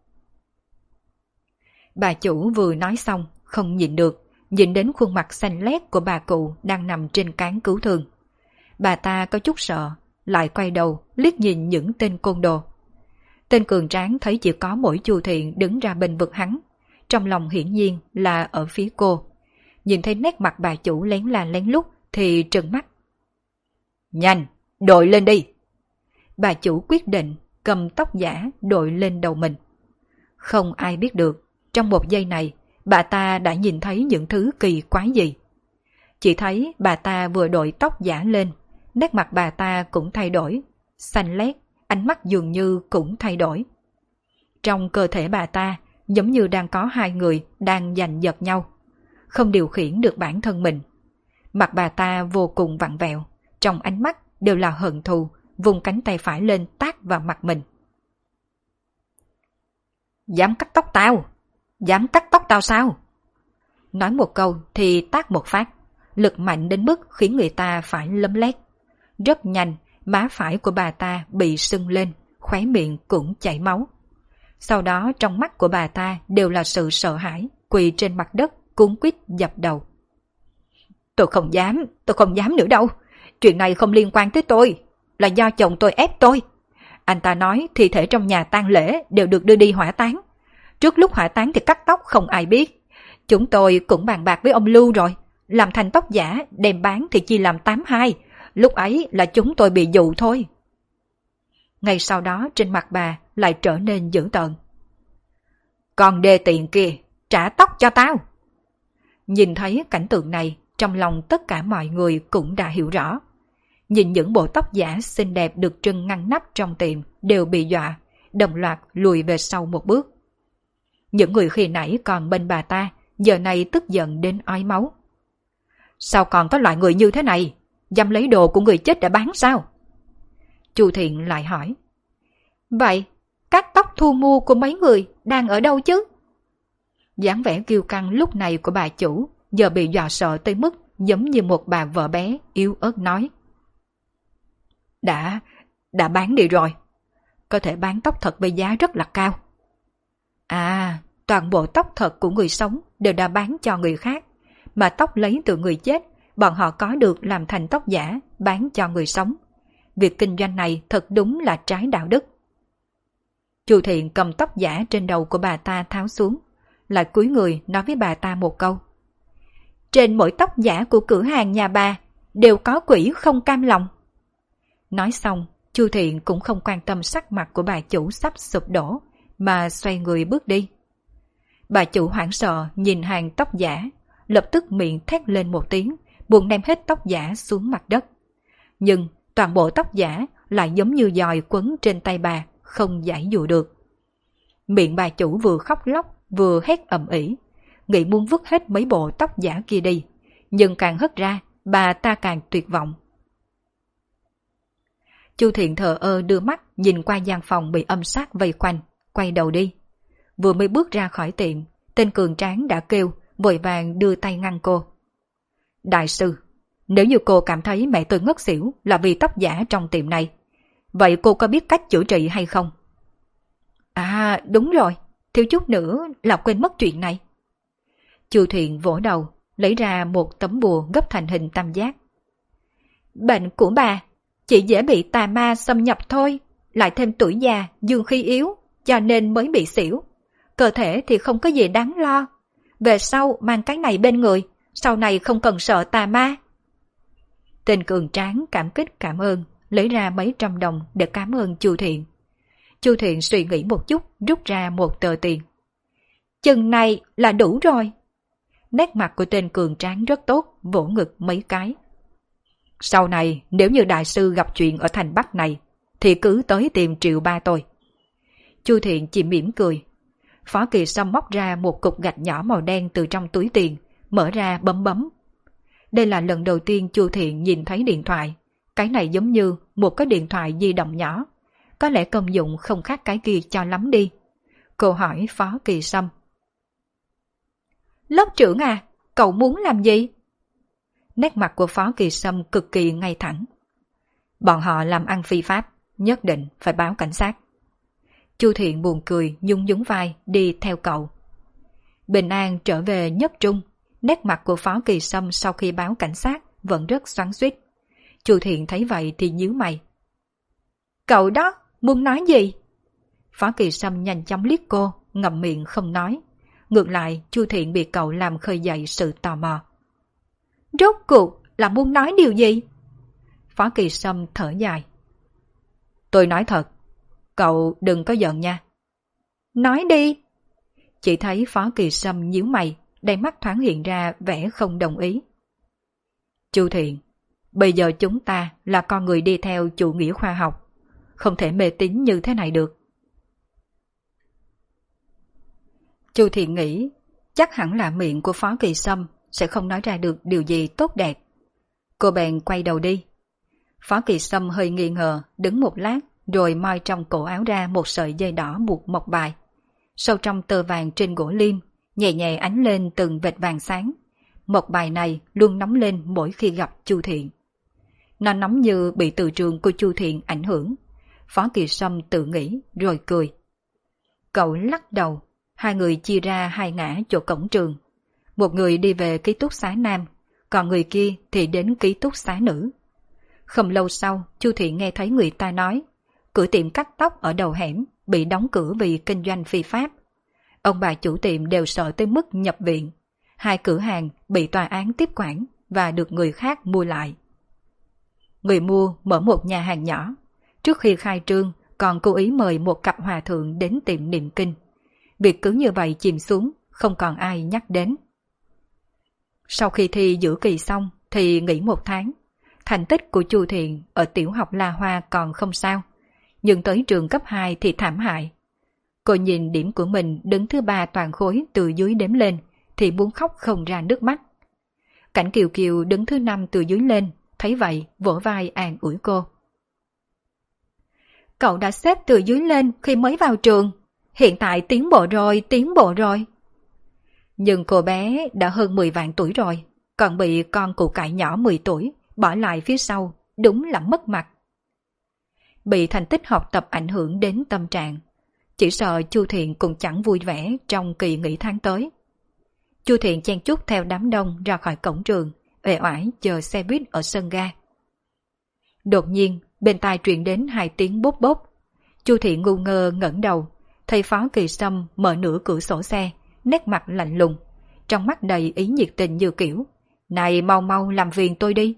Bà chủ vừa nói xong, không nhịn được, nhìn đến khuôn mặt xanh lét của bà cụ đang nằm trên cán cứu thương. Bà ta có chút sợ, lại quay đầu liếc nhìn những tên côn đồ. Tên cường tráng thấy chỉ có mỗi Chu Thiện đứng ra bênh vực hắn, trong lòng hiển nhiên là ở phía cô. Nhìn thấy nét mặt bà chủ lén la lén lút thì trừng mắt. Nhanh, đội lên đi. Bà chủ quyết định cầm tóc giả đội lên đầu mình. Không ai biết được, trong một giây này, bà ta đã nhìn thấy những thứ kỳ quái gì. Chỉ thấy bà ta vừa đội tóc giả lên, nét mặt bà ta cũng thay đổi, xanh lét, ánh mắt dường như cũng thay đổi. Trong cơ thể bà ta, giống như đang có hai người đang giành giật nhau, không điều khiển được bản thân mình. Mặt bà ta vô cùng vặn vẹo, trong ánh mắt đều là hận thù, vùng cánh tay phải lên tát vào mặt mình. Dám cắt tóc tao? Dám cắt tóc tao sao? Nói một câu thì tát một phát, lực mạnh đến mức khiến người ta phải lấm lét. Rất nhanh, má phải của bà ta bị sưng lên, khóe miệng cũng chảy máu. Sau đó trong mắt của bà ta đều là sự sợ hãi, quỳ trên mặt đất cuống quýt dập đầu. Tôi không dám nữa đâu. Chuyện này không liên quan tới tôi, là do chồng tôi ép tôi. Anh ta nói thi thể trong nhà tang lễ đều được đưa đi hỏa táng. Trước lúc hỏa táng thì cắt tóc không ai biết. Chúng tôi cũng bàn bạc với ông Lưu rồi, làm thành tóc giả đem bán thì chia làm 8/2. Lúc ấy là chúng tôi bị dụ thôi. Ngay sau đó trên mặt bà lại trở nên dữ tợn. Còn đê tiện kia, trả tóc cho tao. Nhìn thấy cảnh tượng này, trong lòng tất cả mọi người cũng đã hiểu rõ. Nhìn những bộ tóc giả xinh đẹp được trưng ngăn nắp trong tiệm đều bị dọa, đồng loạt lùi về sau một bước. Những người khi nãy còn bên bà ta, giờ này tức giận đến ói máu. Sao còn có loại người như thế này? Dám lấy đồ của người chết đã bán sao? Chu Thiện lại hỏi. Vậy, các tóc thu mua của mấy người đang ở đâu chứ? Dáng vẻ kiêu căng lúc này của bà chủ giờ bị dọa sợ tới mức giống như một bà vợ bé yếu ớt nói. Đã bán đi rồi. Có thể bán tóc thật với giá rất là cao. À, toàn bộ tóc thật của người sống đều đã bán cho người khác, mà tóc lấy từ người chết, bọn họ có được làm thành tóc giả bán cho người sống. Việc kinh doanh này thật đúng là trái đạo đức. Chu Thiện cầm tóc giả trên đầu của bà ta tháo xuống, lại cúi người nói với bà ta một câu. Trên mỗi tóc giả của cửa hàng nhà bà đều có quỷ không cam lòng. Nói xong, Chu Thiện cũng không quan tâm sắc mặt của bà chủ sắp sụp đổ, mà xoay người bước đi. Bà chủ hoảng sợ nhìn hàng tóc giả, lập tức miệng thét lên một tiếng, buồn đem hết tóc giả xuống mặt đất. Nhưng toàn bộ tóc giả lại giống như giòi quấn trên tay bà, không giải dụ được. Miệng bà chủ vừa khóc lóc vừa hét ầm ĩ, nghĩ muốn vứt hết mấy bộ tóc giả kia đi, nhưng càng hất ra, bà ta càng tuyệt vọng. Chu Thiện thờ ơ đưa mắt nhìn qua gian phòng bị âm sát vây quanh, quay đầu đi. Vừa mới bước ra khỏi tiệm Tên cường tráng đã kêu, vội vàng đưa tay ngăn cô. Đại sư, nếu như cô cảm thấy mẹ tôi ngất xỉu là vì tóc giả trong tiệm này, vậy cô có biết cách chữa trị hay không? À đúng rồi, thiếu chút nữa là quên mất chuyện này. Chu Thiện vỗ đầu, lấy ra một tấm bùa gấp thành hình tam giác. Bệnh của bà chỉ dễ bị tà ma xâm nhập thôi, lại thêm tuổi già, dương khí yếu, cho nên mới bị xỉu. Cơ thể thì không có gì đáng lo. Về sau mang cái này bên người, sau này không cần sợ tà ma. Tên cường tráng cảm kích cảm ơn, lấy ra mấy trăm đồng để cảm ơn Chu Thiện. Chu Thiện suy nghĩ một chút, rút ra một tờ tiền. Chừng này là đủ rồi. Nét mặt của tên cường tráng rất tốt, vỗ ngực mấy cái. Sau này nếu như đại sư gặp chuyện ở thành Bắc này thì cứ tới tìm Triệu ba tôi. Chu Thiện chỉ mỉm cười. Phó Kỳ Sâm móc ra một cục gạch nhỏ màu đen từ trong túi tiền, mở ra bấm bấm. Đây là lần đầu tiên Chu Thiện nhìn thấy điện thoại. Cái này giống như một cái điện thoại di động nhỏ. Có lẽ công dụng không khác cái kia cho lắm đi. Cô hỏi Phó Kỳ Sâm. Lớp trưởng à, cậu muốn làm gì? Nét mặt của Phó Kỳ Sâm cực kỳ ngay thẳng. Bọn họ làm ăn phi pháp, nhất định phải báo cảnh sát. Chu Thiện buồn cười, nhún nhún vai đi theo cậu. Bình an trở về Nhất Trung, nét mặt của Phó Kỳ Sâm sau khi báo cảnh sát vẫn rất xoắn xuýt. Chu Thiện thấy vậy thì nhíu mày. Cậu đó, muốn nói gì? Phó Kỳ Sâm nhanh chóng liếc cô, ngậm miệng không nói. Ngược lại, Chu Thiện bị cậu làm khơi dậy sự tò mò. Rốt cuộc là muốn nói điều gì? Phó Kỳ Sâm thở dài. Tôi nói thật, cậu đừng có giận nha. Nói đi. Chỉ thấy Phó Kỳ Sâm nhíu mày, đầy mắt thoáng hiện ra vẻ không đồng ý. Chu Thiện, bây giờ chúng ta là con người đi theo chủ nghĩa khoa học, không thể mê tín như thế này được. Chu Thiện nghĩ chắc hẳn là miệng của Phó Kỳ Sâm sẽ không nói ra được điều gì tốt đẹp. Cô bèn quay đầu đi. Phó Kỳ Sâm hơi nghi ngờ, đứng một lát rồi moi trong cổ áo ra một sợi dây đỏ buộc mộc bài. Sâu trong tơ vàng trên gỗ liêm, nhẹ nhẹ ánh lên từng vệt vàng sáng. Mộc bài này luôn nóng lên mỗi khi gặp Chu Thiện. Nó nóng như bị từ trường của Chu Thiện ảnh hưởng. Phó Kỳ Sâm tự nghĩ rồi cười. Cậu lắc đầu, hai người chia ra hai ngã chỗ cổng trường. Một người đi về ký túc xá nam, còn người kia thì đến ký túc xá nữ. Không lâu sau, Chu Thiện nghe thấy người ta nói, cửa tiệm cắt tóc ở đầu hẻm bị đóng cửa vì kinh doanh phi pháp. Ông bà chủ tiệm đều sợ tới mức nhập viện. Hai cửa hàng bị tòa án tiếp quản và được người khác mua lại. Người mua mở một nhà hàng nhỏ. Trước khi khai trương còn cố ý mời một cặp hòa thượng đến tiệm niệm kinh. Việc cứ như vậy chìm xuống, không còn ai nhắc đến. Sau khi thi giữa kỳ xong thì nghỉ một tháng. Thành tích của Chu Thiện ở tiểu học La Hoa còn không sao, nhưng tới trường cấp 2 thì thảm hại. Cô nhìn điểm của mình đứng thứ 3 toàn khối từ dưới đếm lên thì muốn khóc không ra nước mắt. Cảnh Kiều Kiều đứng thứ 5 từ dưới lên, thấy vậy vỗ vai an ủi cô. Cậu đã xếp từ dưới lên khi mới vào trường, hiện tại tiến bộ rồi. Nhưng cô bé đã hơn 10 vạn tuổi rồi, còn bị con cụ cải nhỏ 10 tuổi bỏ lại phía sau, đúng là mất mặt. Bị thành tích học tập ảnh hưởng đến tâm trạng, chỉ sợ Chu Thiện cũng chẳng vui vẻ trong kỳ nghỉ tháng tới. Chu Thiện chen chúc theo đám đông ra khỏi cổng trường, uể oải chờ xe buýt ở sân ga. Đột nhiên, bên tai truyền đến 2 tiếng bốp bốp. Chu Thiện ngu ngơ ngẩng đầu, thấy Phó Kỳ Sâm mở nửa cửa sổ xe, nét mặt lạnh lùng, trong mắt đầy ý nhiệt tình như kiểu, này mau mau làm phiền tôi đi.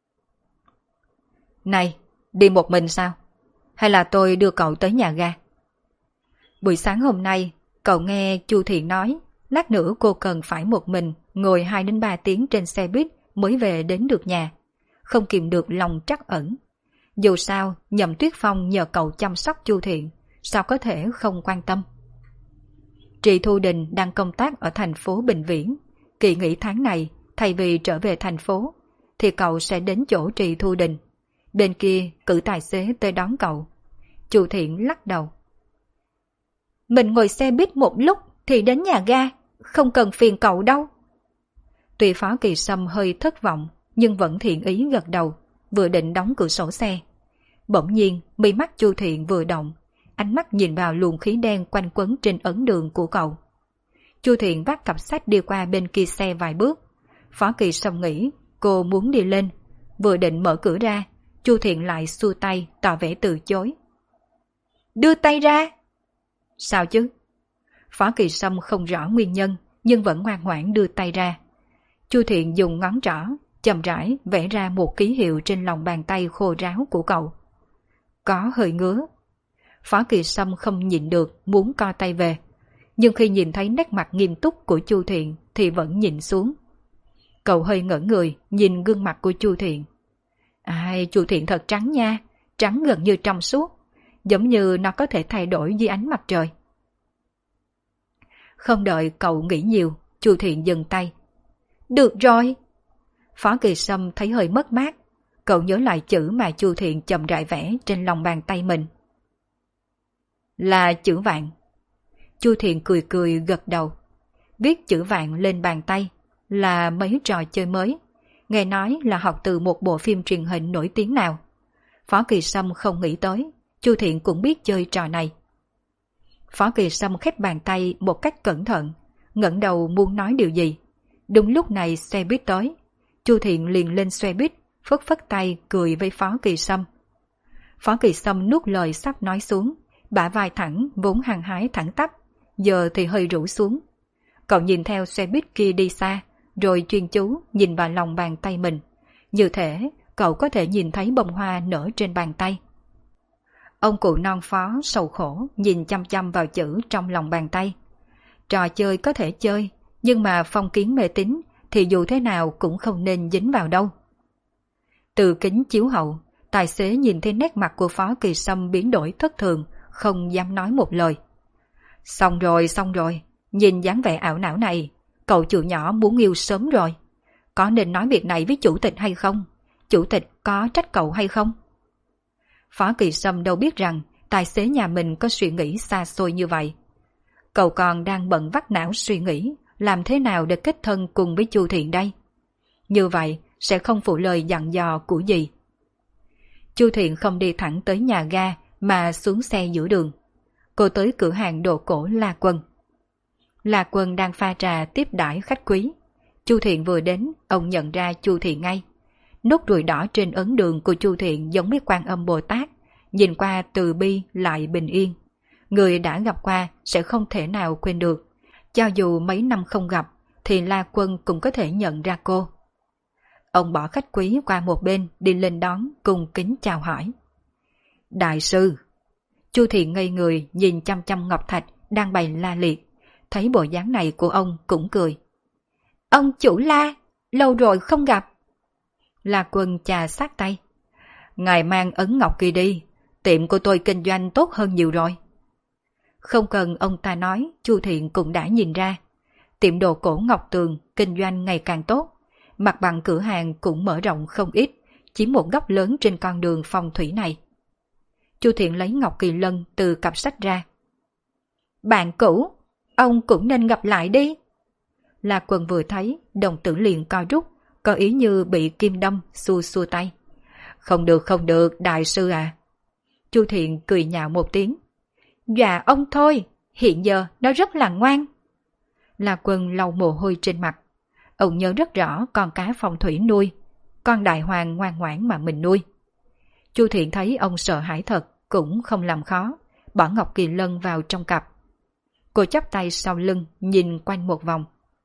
Này, đi một mình sao? Hay là tôi đưa cậu tới nhà ga? Buổi sáng hôm nay, cậu nghe Chu Thiện nói, lát nữa cô cần phải một mình ngồi 2 đến 3 tiếng trên xe buýt mới về đến được nhà. Không kìm được lòng trắc ẩn. Dù sao, Nhậm Tuyết Phong nhờ cậu chăm sóc Chu Thiện, sao có thể không quan tâm. Trì Thu Đình đang công tác ở thành phố Bình Viễn. Kỳ nghỉ tháng này, thay vì trở về thành phố, thì cậu sẽ đến chỗ Trì Thu Đình. Bên kia cử tài xế tới đón cậu. Chu Thiện lắc đầu. Mình ngồi xe buýt một lúc thì đến nhà ga, không cần phiền cậu đâu. Tuy Phó Kỳ Sâm hơi thất vọng, nhưng vẫn thiện ý gật đầu, vừa định đóng cửa sổ xe. Bỗng nhiên, mi mắt Chu Thiện vừa động, ánh mắt nhìn vào luồng khí đen quanh quấn trên ấn đường của cậu. Chu Thiện vác cặp sách đi qua bên kia xe vài bước. Phó Kỳ Sâm nghĩ cô muốn đi lên, vừa định mở cửa ra, Chu Thiện lại xua tay tỏ vẻ từ chối. Đưa tay ra! Sao chứ? Phó Kỳ Sâm không rõ nguyên nhân, nhưng vẫn ngoan ngoãn đưa tay ra. Chu Thiện dùng ngón trỏ, chậm rãi vẽ ra một ký hiệu trên lòng bàn tay khô ráo của cậu. Có hơi ngứa. Phó Kỳ Sâm không nhịn được muốn co tay về, nhưng khi nhìn thấy nét mặt nghiêm túc của Chu Thiện thì vẫn nhìn xuống. Cậu hơi ngỡ người nhìn gương mặt của Chu Thiện. Ai, Chu Thiện thật trắng nha, trắng gần như trong suốt, giống như nó có thể thay đổi dưới ánh mặt trời. Không đợi cậu nghĩ nhiều, Chu Thiện dừng tay. Được rồi. Phó Kỳ Sâm thấy hơi mất mát, cậu nhớ lại chữ mà Chu Thiện chậm rãi vẽ trên lòng bàn tay mình. Là chữ vạn. Chu Thiện cười cười gật đầu. Viết chữ vạn lên bàn tay là mấy trò chơi mới, nghe nói là học từ một bộ phim truyền hình nổi tiếng nào. Phó Kỳ Sâm không nghĩ tới, Chu Thiện cũng biết chơi trò này. Phó Kỳ Sâm khép bàn tay một cách cẩn thận, ngẩng đầu muốn nói điều gì. Đúng lúc này xe buýt tới, Chu Thiện liền lên xe buýt, phất phất tay cười với Phó Kỳ Sâm. Phó Kỳ Sâm nuốt lời sắp nói xuống, bả vai thẳng vốn hăng hái thẳng tắp, giờ thì hơi rũ xuống. Cậu nhìn theo xe buýt kia đi xa, rồi chuyên chú nhìn vào lòng bàn tay mình. Như thể cậu có thể nhìn thấy bông hoa nở trên bàn tay. Ông cụ non phó sầu khổ nhìn chăm chăm vào chữ trong lòng bàn tay. Trò chơi có thể chơi, nhưng mà phong kiến mê tín thì dù thế nào cũng không nên dính vào đâu. Từ kính chiếu hậu, tài xế nhìn thấy nét mặt của Phó Kỳ Sâm biến đổi thất thường, không dám nói một lời. Xong rồi, nhìn dáng vẻ ảo não này, cậu chủ nhỏ muốn yêu sớm rồi. Có nên nói việc này với chủ tịch hay không? Chủ tịch có trách cậu hay không? Phó Kỳ Sâm đâu biết rằng tài xế nhà mình có suy nghĩ xa xôi như vậy. Cậu còn đang bận vắt não suy nghĩ làm thế nào để kết thân cùng với Chu Thiện đây. Như vậy sẽ không phụ lời dặn dò của dì. Chu Thiện không đi thẳng tới nhà ga mà xuống xe giữa đường. Cô tới cửa hàng đồ cổ La Quân. La Quân đang pha trà tiếp đãi khách quý. Chu Thiện vừa đến, ông nhận ra Chu Thiện ngay. Nốt ruồi đỏ trên ấn đường của Chu Thiện giống với Quan Âm Bồ Tát, nhìn qua từ bi lại bình yên. Người đã gặp qua sẽ không thể nào quên được. Cho dù mấy năm không gặp, thì La Quân cũng có thể nhận ra cô. Ông bỏ khách quý qua một bên đi lên đón cùng kính chào hỏi. Đại sư! Chu Thiện ngây người nhìn chăm chăm ngọc thạch đang bày la liệt. Thấy bộ dáng này của ông cũng cười. Ông chủ La, lâu rồi không gặp. La Quân chà sát tay. Ngài mang ấn ngọc kia đi, tiệm của tôi kinh doanh tốt hơn nhiều rồi. Không cần ông ta nói, Chu Thiện cũng đã nhìn ra. Tiệm đồ cổ Ngọc Tường kinh doanh ngày càng tốt, mặt bằng cửa hàng cũng mở rộng không ít, chiếm một góc lớn trên con đường phong thủy này. Chu Thiện lấy ngọc kỳ lân từ cặp sách ra. Bạn cũ, ông cũng nên gặp lại đi. La Quân vừa thấy, đồng tử liền co rút, có ý như bị kim đâm, xua xua tay. Không được, đại sư à. Chu Thiện cười nhạo một tiếng. Dạ ông thôi, hiện giờ nó rất là ngoan. La Quân lau mồ hôi trên mặt. Ông nhớ rất rõ con cá phong thủy nuôi, con đại hoàng ngoan ngoãn mà mình nuôi. Chu Thiện thấy ông sợ hãi thật, cũng không làm khó, bỏ ngọc kỳ lân vào trong cặp. Cô chắp tay sau lưng, nhìn quanh một vòng.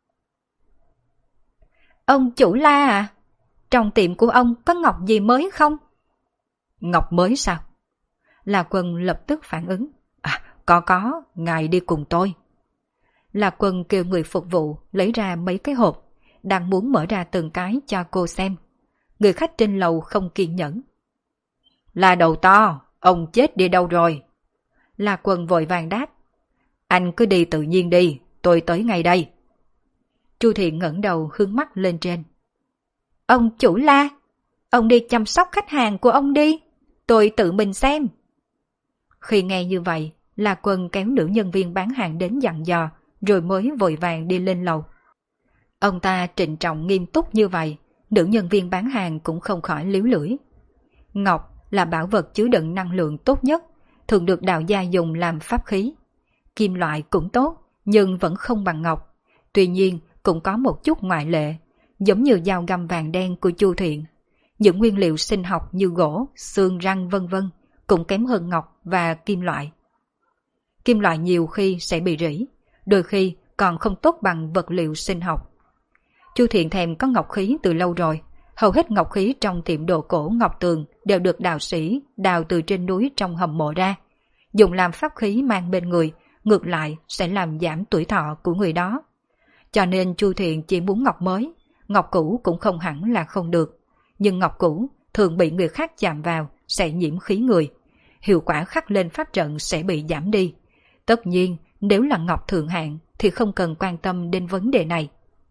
Ông chủ La à, trong tiệm của ông có ngọc gì mới không? Ngọc mới sao? La Quân lập tức phản ứng. À, có, ngài đi cùng tôi. La Quân kêu người phục vụ lấy ra mấy cái hộp, đang muốn mở ra từng cái cho cô xem. Người khách trên lầu không kiên nhẫn. Là đầu to, ông chết đi đâu rồi? La Quân vội vàng đáp. Anh cứ đi tự nhiên đi, tôi tới ngay đây. Chu Thiện ngẩng đầu hướng mắt lên trên. Ông chủ La, ông đi chăm sóc khách hàng của ông đi, tôi tự mình xem. Khi nghe như vậy, La Quân kéo nữ nhân viên bán hàng đến dặn dò, rồi mới vội vàng đi lên lầu. Ông ta trịnh trọng nghiêm túc như vậy, nữ nhân viên bán hàng cũng không khỏi líu lưỡi. Ngọc là bảo vật chứa đựng năng lượng tốt nhất, thường được đạo gia dùng làm pháp khí. Kim loại cũng tốt, nhưng vẫn không bằng ngọc. Tuy nhiên, cũng có một chút ngoại lệ, giống như dao găm vàng đen của Chu Thiện. Những nguyên liệu sinh học như gỗ, xương răng vân vân cũng kém hơn ngọc và kim loại. Kim loại nhiều khi sẽ bị rỉ, đôi khi còn không tốt bằng vật liệu sinh học. Chu Thiện thèm có ngọc khí từ lâu rồi. Hầu hết ngọc khí trong tiệm đồ cổ Ngọc Tường đều được đạo sĩ đào từ trên núi trong hầm mộ ra. Dùng làm pháp khí mang bên người, ngược lại sẽ làm giảm tuổi thọ của người đó. Cho nên Chu Thiện chỉ muốn ngọc mới, ngọc cũ cũng không hẳn là không được. Nhưng ngọc cũ thường bị người khác chạm vào sẽ nhiễm khí người. Hiệu quả khắc lên pháp trận sẽ bị giảm đi. Tất nhiên, nếu là ngọc thượng hạng thì không cần quan tâm đến vấn đề này.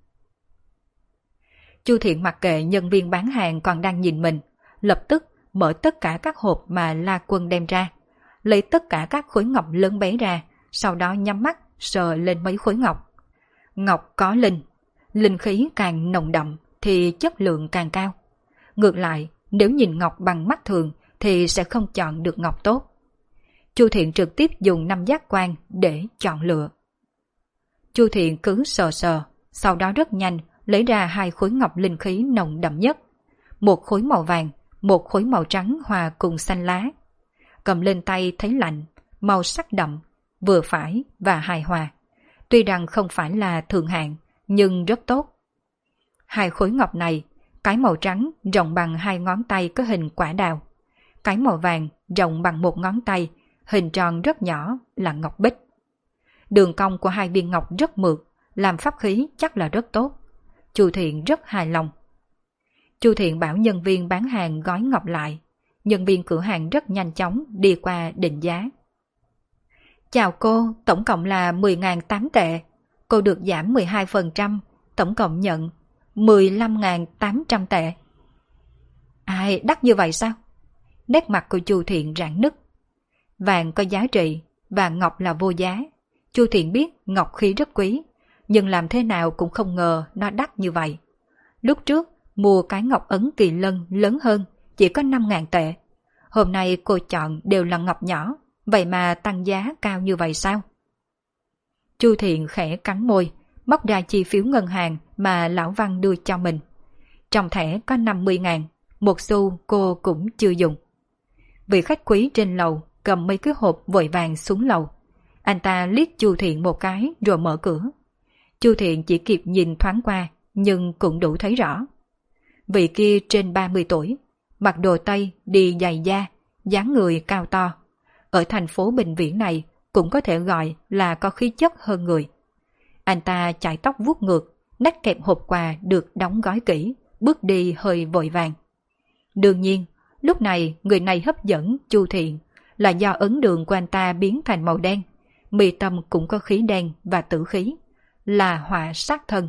Chu Thiện mặc kệ nhân viên bán hàng còn đang nhìn mình, lập tức mở tất cả các hộp mà La Quân đem ra, lấy tất cả các khối ngọc lớn bé ra, sau đó nhắm mắt sờ lên mấy khối ngọc. Ngọc có linh, linh khí càng nồng đậm thì chất lượng càng cao. Ngược lại, nếu nhìn ngọc bằng mắt thường thì sẽ không chọn được ngọc tốt. Chu Thiện trực tiếp dùng 5 giác quan để chọn lựa. Chu Thiện cứ sờ sờ, sau đó rất nhanh lấy ra 2 khối ngọc linh khí nồng đậm nhất, một khối màu vàng, một khối màu trắng hòa cùng xanh lá. Cầm lên tay thấy lạnh, màu sắc đậm, vừa phải và hài hòa. Tuy rằng không phải là thượng hạng, nhưng rất tốt. 2 khối ngọc này, cái màu trắng rộng bằng 2 ngón tay có hình quả đào, cái màu vàng rộng bằng 1 ngón tay, hình tròn rất nhỏ là ngọc bích. Đường cong của 2 viên ngọc rất mượt, làm pháp khí chắc là rất tốt. Chu Thiện rất hài lòng. Chu Thiện bảo nhân viên bán hàng gói ngọc lại. Nhân viên cửa hàng rất nhanh chóng đi qua định giá. Chào cô, tổng cộng là 10.800 tệ. Cô được giảm 12%, tổng cộng nhận 15.800 tệ. Ai, đắt như vậy sao? Nét mặt của Chu Thiện rạn nứt. Vàng có giá trị, và ngọc là vô giá. Chu Thiện biết ngọc khí rất quý, nhưng làm thế nào cũng không ngờ nó đắt như vậy. Lúc trước, mua cái ngọc ấn kỳ lân lớn hơn, chỉ có 5.000 tệ. Hôm nay cô chọn đều là ngọc nhỏ, vậy mà tăng giá cao như vậy sao? Chu Thiện khẽ cắn môi, móc ra chi phiếu ngân hàng mà Lão Văn đưa cho mình. Trong thẻ có 50.000, 1 xu cô cũng chưa dùng. Vị khách quý trên lầu cầm mấy cái hộp vội vàng xuống lầu. Anh ta liếc Chu Thiện một cái rồi mở cửa. Chu Thiện chỉ kịp nhìn thoáng qua, nhưng cũng đủ thấy rõ. Vị kia trên 30 tuổi, mặc đồ Tây, đi giày da, dáng người cao to. Ở thành phố Bình Viễn này cũng có thể gọi là có khí chất hơn người. Anh ta chải tóc vuốt ngược, nách kẹp hộp quà được đóng gói kỹ, bước đi hơi vội vàng. Đương nhiên, lúc này người này hấp dẫn Chu Thiện là do ấn đường của anh ta biến thành màu đen, mi tâm cũng có khí đen và tử khí, là họa sát thân.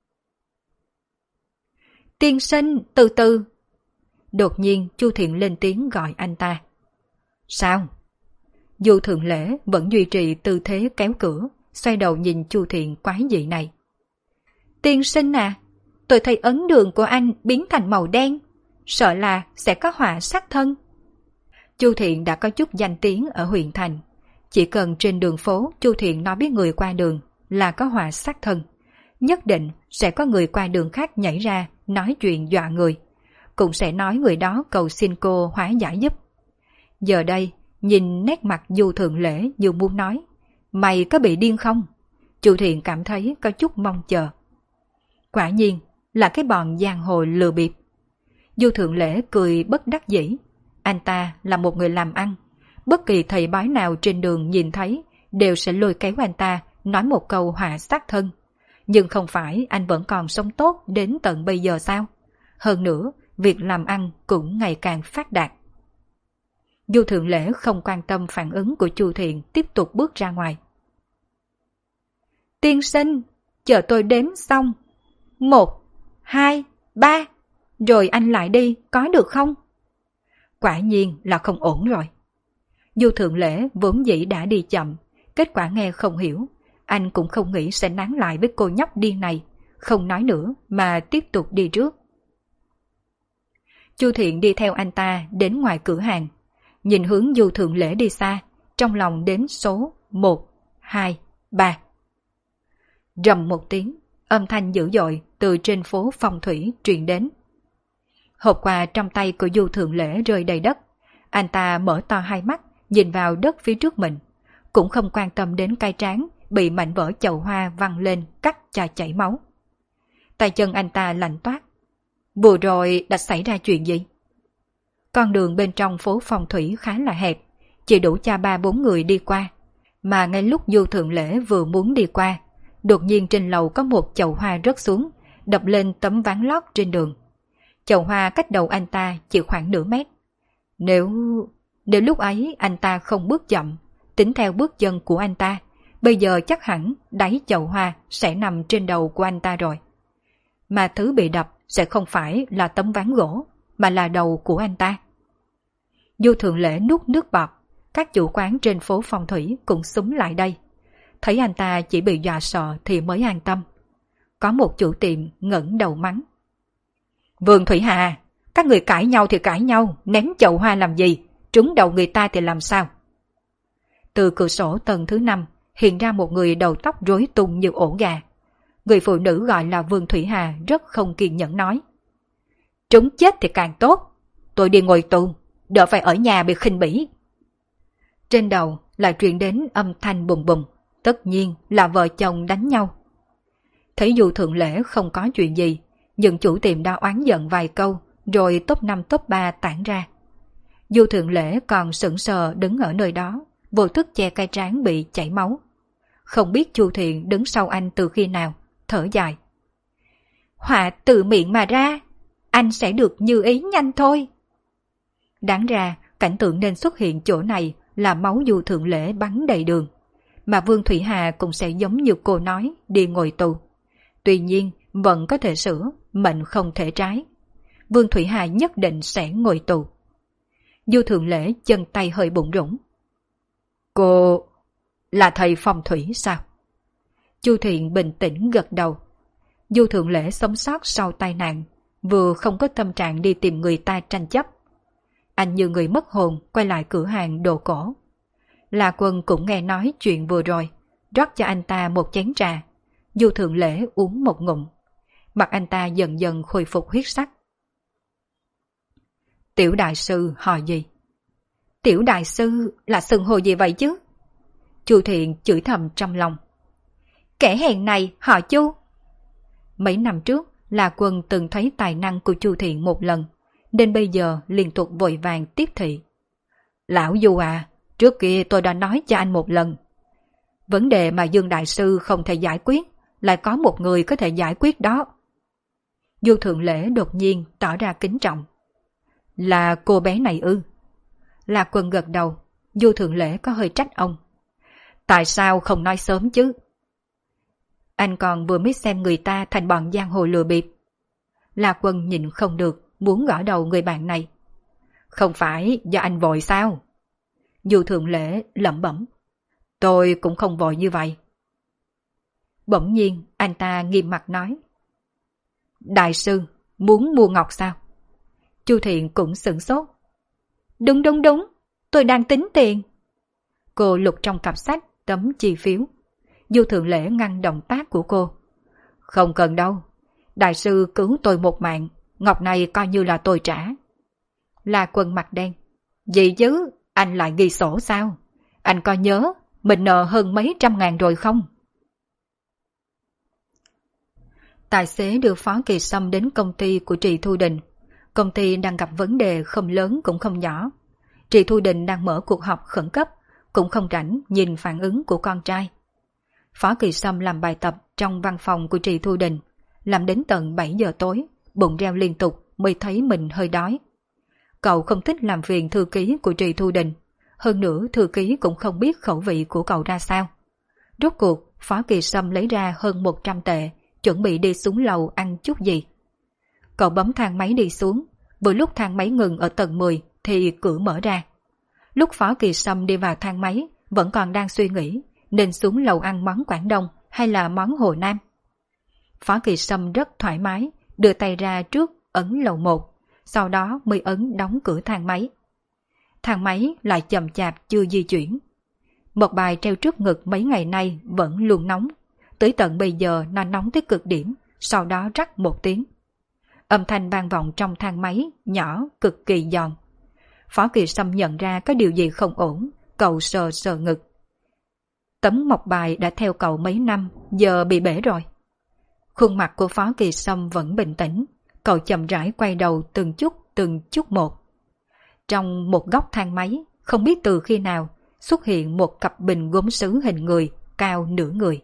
Tiên sinh, từ từ. Đột nhiên Chu Thiện lên tiếng gọi anh ta. Sao? Du Thượng Lễ vẫn duy trì tư thế kéo cửa, xoay đầu nhìn Chu Thiện quái dị này. Tiên sinh à, tôi thấy ấn đường của anh biến thành màu đen, sợ là sẽ có họa sát thân. Chu Thiện đã có chút danh tiếng ở huyện thành. Chỉ cần trên đường phố Chu Thiện nói biết người qua đường là có họa sát thân, nhất định sẽ có người qua đường khác nhảy ra nói chuyện dọa người, cũng sẽ nói người đó cầu xin cô hóa giải giúp. Giờ đây, nhìn nét mặt Du Thượng Lễ như muốn nói, mày có bị điên không? Chu Thiện cảm thấy có chút mong chờ. Quả nhiên là cái bọn giang hồ lừa bịp. Du Thượng Lễ cười bất đắc dĩ. Anh ta là một người làm ăn, bất kỳ thầy bói nào trên đường nhìn thấy đều sẽ lôi kéo anh ta nói một câu họa sát thân. Nhưng không phải anh vẫn còn sống tốt đến tận bây giờ sao? Hơn nữa, việc làm ăn cũng ngày càng phát đạt. Du Thượng Lễ không quan tâm phản ứng của Chu Thiện, tiếp tục bước ra ngoài. Tiên sinh, chờ tôi đếm xong. 1, 2, 3, rồi anh lại đi, có được không? Quả nhiên là không ổn rồi. Du Thượng Lễ vốn dĩ đã đi chậm, kết quả nghe không hiểu. anh cũng không nghĩ sẽ nán lại với cô nhóc điên này, không nói nữa mà tiếp tục đi trước. Chu Thiện đi theo anh ta đến ngoài cửa hàng, nhìn hướng Du Thượng Lễ đi xa, trong lòng đếm số 1, 2, 3. Rầm một tiếng, âm thanh dữ dội từ trên phố Phong Thủy truyền đến. Hộp quà trong tay của Du Thượng Lễ rơi đầy đất, anh ta mở to hai mắt, nhìn vào đất phía trước mình, cũng không quan tâm đến cái trán bị mảnh vỡ chậu hoa văng lên cắt cho chảy máu. Tay chân anh ta lạnh toát. Vừa rồi đã xảy ra chuyện gì? Con đường bên trong phố Phong Thủy khá là hẹp, chỉ đủ cho 3-4 người đi qua, mà ngay lúc Du Thượng Lễ vừa muốn đi qua, đột nhiên trên lầu có một chậu hoa rớt xuống, đập lên tấm ván lót trên đường. Chậu hoa cách đầu anh ta chỉ khoảng nửa mét. Nếu lúc ấy anh ta không bước chậm, tính theo bước chân của anh ta, bây giờ chắc hẳn đáy chậu hoa sẽ nằm trên đầu của anh ta rồi. Mà thứ bị đập sẽ không phải là tấm ván gỗ, mà là đầu của anh ta. Du Thượng Lễ nuốt nước bọt, các chủ quán trên phố Phong Thủy cũng xúm lại đây. Thấy anh ta chỉ bị dọa sợ thì mới an tâm. Có một chủ tiệm ngẩng đầu mắng. Vương Thủy Hà, các người cãi nhau thì cãi nhau, ném chậu hoa làm gì, trúng đầu người ta thì làm sao? Từ cửa sổ tầng thứ 5 hiện ra một người đầu tóc rối tung như ổ gà. Người phụ nữ gọi là Vương Thủy Hà rất không kiên nhẫn nói. Trúng chết thì càng tốt, tôi đi ngồi tù, đỡ phải ở nhà bị khinh bỉ. Trên đầu lại truyền đến âm thanh bùng bùng, tất nhiên là vợ chồng đánh nhau. Thấy Du Thượng Lễ không có chuyện gì, nhưng chủ tiệm đã oán giận vài câu, rồi top 5 top 3 tản ra. Du Thượng Lễ còn sững sờ đứng ở nơi đó, vô thức che cái trán bị chảy máu. Không biết Chu Thiện đứng sau anh từ khi nào, thở dài. Họa từ miệng mà ra, anh sẽ được như ý nhanh thôi. Đáng ra, cảnh tượng nên xuất hiện chỗ này là máu Du Thượng Lễ bắn đầy đường, mà Vương Thủy Hà cũng sẽ giống như cô nói, đi ngồi tù. Tuy nhiên, vẫn có thể sửa, mệnh không thể trái. Vương Thủy Hà nhất định sẽ ngồi tù. Du Thượng Lễ chân tay hơi bụng rủng. Cô là thầy phong thủy sao? Chu Thiện bình tĩnh gật đầu. Du Thượng Lễ sống sót sau tai nạn, vừa không có tâm trạng đi tìm người ta tranh chấp. Anh như người mất hồn quay lại cửa hàng đồ cổ. La Quân cũng nghe nói chuyện vừa rồi, rót cho anh ta một chén trà. Du Thượng Lễ uống một ngụm. Mặt anh ta dần dần khôi phục huyết sắc. Tiểu đại sư hỏi gì? Tiểu đại sư là xưng hô gì vậy chứ? Chu Thiện chửi thầm trong lòng. Kẻ hèn này họ Chu. Mấy năm trước, La Quân từng thấy tài năng của Chu Thiện một lần, nên bây giờ liên tục vội vàng tiếp thị. Lão Du à, trước kia tôi đã nói cho anh một lần. Vấn đề mà Dương đại sư không thể giải quyết, lại có một người có thể giải quyết đó. Du Thượng Lễ đột nhiên tỏ ra kính trọng. Là cô bé này ư? La Quân gật đầu. Du Thượng Lễ có hơi trách ông. Tại sao không nói sớm chứ? Anh còn vừa mới xem người ta thành bọn giang hồ lừa bịp. La Quân nhìn không được, muốn gõ đầu người bạn này. Không phải do anh vội sao? Du Thượng Lễ lẩm bẩm. Tôi cũng không vội như vậy. Bỗng nhiên anh ta nghiêm mặt nói. Đại sư, muốn mua ngọc sao? Chu Thiện cũng sửng sốt. Đúng, tôi đang tính tiền. Cô lục trong cặp sách tấm chi phiếu. Du Thượng Lễ ngăn động tác của cô. Không cần đâu, đại sư cứu tôi một mạng, ngọc này coi như là tôi trả. La Quân mặt đen. Gì chứ, anh lại ghi sổ sao? Anh có nhớ mình nợ hơn mấy trăm ngàn rồi không? Tài xế đưa Phó Kỳ Sâm đến công ty của Trì Thu Đình. Công ty đang gặp vấn đề không lớn cũng không nhỏ. Trì Thu Đình đang mở cuộc họp khẩn cấp, cũng không rảnh nhìn phản ứng của con trai. Phó Kỳ Sâm làm bài tập trong văn phòng của Trì Thu Đình, làm đến tận 7 giờ tối, bụng reo liên tục mới thấy mình hơi đói. Cậu không thích làm phiền thư ký của Trì Thu Đình, hơn nữa thư ký cũng không biết khẩu vị của cậu ra sao. Rốt cuộc, Phó Kỳ Sâm lấy ra hơn 100 tệ, chuẩn bị đi xuống lầu ăn chút gì. Cậu bấm thang máy đi xuống, vừa lúc thang máy ngừng ở tầng 10 thì cửa mở ra. Lúc Phó Kỳ Sâm đi vào thang máy, vẫn còn đang suy nghĩ, nên xuống lầu ăn món Quảng Đông hay là món Hồ Nam? Phó Kỳ Sâm rất thoải mái, đưa tay ra trước ấn lầu 1, sau đó mới ấn đóng cửa thang máy. Thang máy lại chậm chạp chưa di chuyển. Một bài treo trước ngực mấy ngày nay vẫn luôn nóng, tới tận bây giờ nó nóng tới cực điểm, sau đó rắc một tiếng. Âm thanh vang vọng trong thang máy, nhỏ, cực kỳ giòn. Phó Kỳ Sâm nhận ra có điều gì không ổn, cậu sờ sờ ngực. Tấm mộc bài đã theo cậu mấy năm, giờ bị bể rồi. Khuôn mặt của Phó Kỳ Sâm vẫn bình tĩnh, cậu chậm rãi quay đầu từng chút một. Trong một góc thang máy, không biết từ khi nào, xuất hiện một cặp bình gốm sứ hình người, cao nửa người.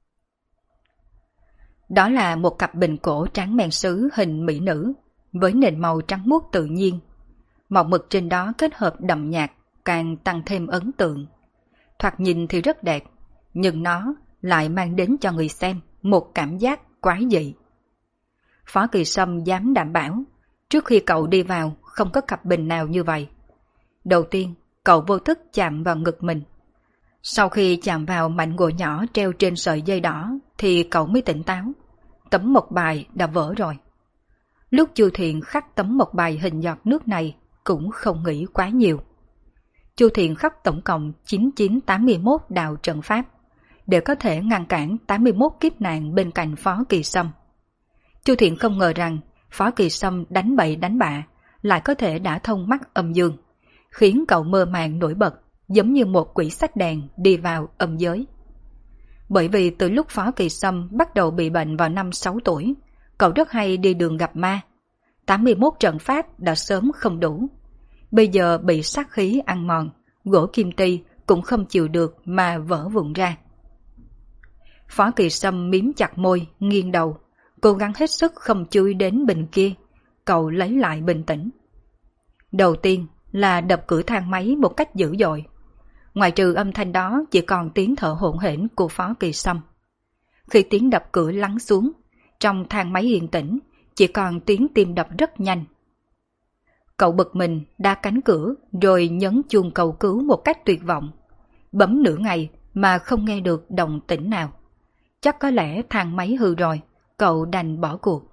Đó là một cặp bình cổ tráng men sứ hình mỹ nữ, với nền màu trắng muốt tự nhiên. Màu mực trên đó kết hợp đậm nhạt, càng tăng thêm ấn tượng. Thoạt nhìn thì rất đẹp, nhưng nó lại mang đến cho người xem một cảm giác quái dị. Phó Kỳ Sâm dám đảm bảo, trước khi cậu đi vào không có cặp bình nào như vậy. Đầu tiên, cậu vô thức chạm vào ngực mình. Sau khi chạm vào mảnh gỗ nhỏ treo trên sợi dây đỏ thì cậu mới tỉnh táo. Tấm mộc bài đã vỡ rồi. Lúc Chu Thiện khắc tấm mộc bài hình giọt nước này cũng không nghĩ quá nhiều. Chu Thiện khắc tổng cộng 9981 đạo trận pháp, để có thể ngăn cản 81 kiếp nạn bên cạnh Phó Kỳ Sâm. Chu Thiện không ngờ rằng Phó Kỳ Sâm đánh bậy đánh bạ lại có thể đả thông mắt âm dương, khiến cậu mơ màng nổi bật, giống như một quỷ xách đèn đi vào âm giới. Bởi vì từ lúc Phó Kỳ Sâm bắt đầu bị bệnh vào năm 6 tuổi, cậu rất hay đi đường gặp ma. 81 trận pháp đã sớm không đủ. Bây giờ bị sát khí ăn mòn, gỗ kim ti cũng không chịu được mà vỡ vụn ra. Phó Kỳ Sâm miếm chặt môi, nghiêng đầu, cố gắng hết sức không chú ý đến bình kia. Cậu lấy lại bình tĩnh. Đầu tiên là đập cửa thang máy một cách dữ dội. Ngoài trừ âm thanh đó chỉ còn tiếng thở hổn hển của Phó Kỳ Sâm. Khi tiếng đập cửa lắng xuống, trong thang máy yên tĩnh chỉ còn tiếng tim đập rất nhanh. Cậu bực mình đá cánh cửa rồi nhấn chuông cầu cứu một cách tuyệt vọng. Bấm nửa ngày mà không nghe được động tĩnh nào. Chắc có lẽ thang máy hư rồi, cậu đành bỏ cuộc.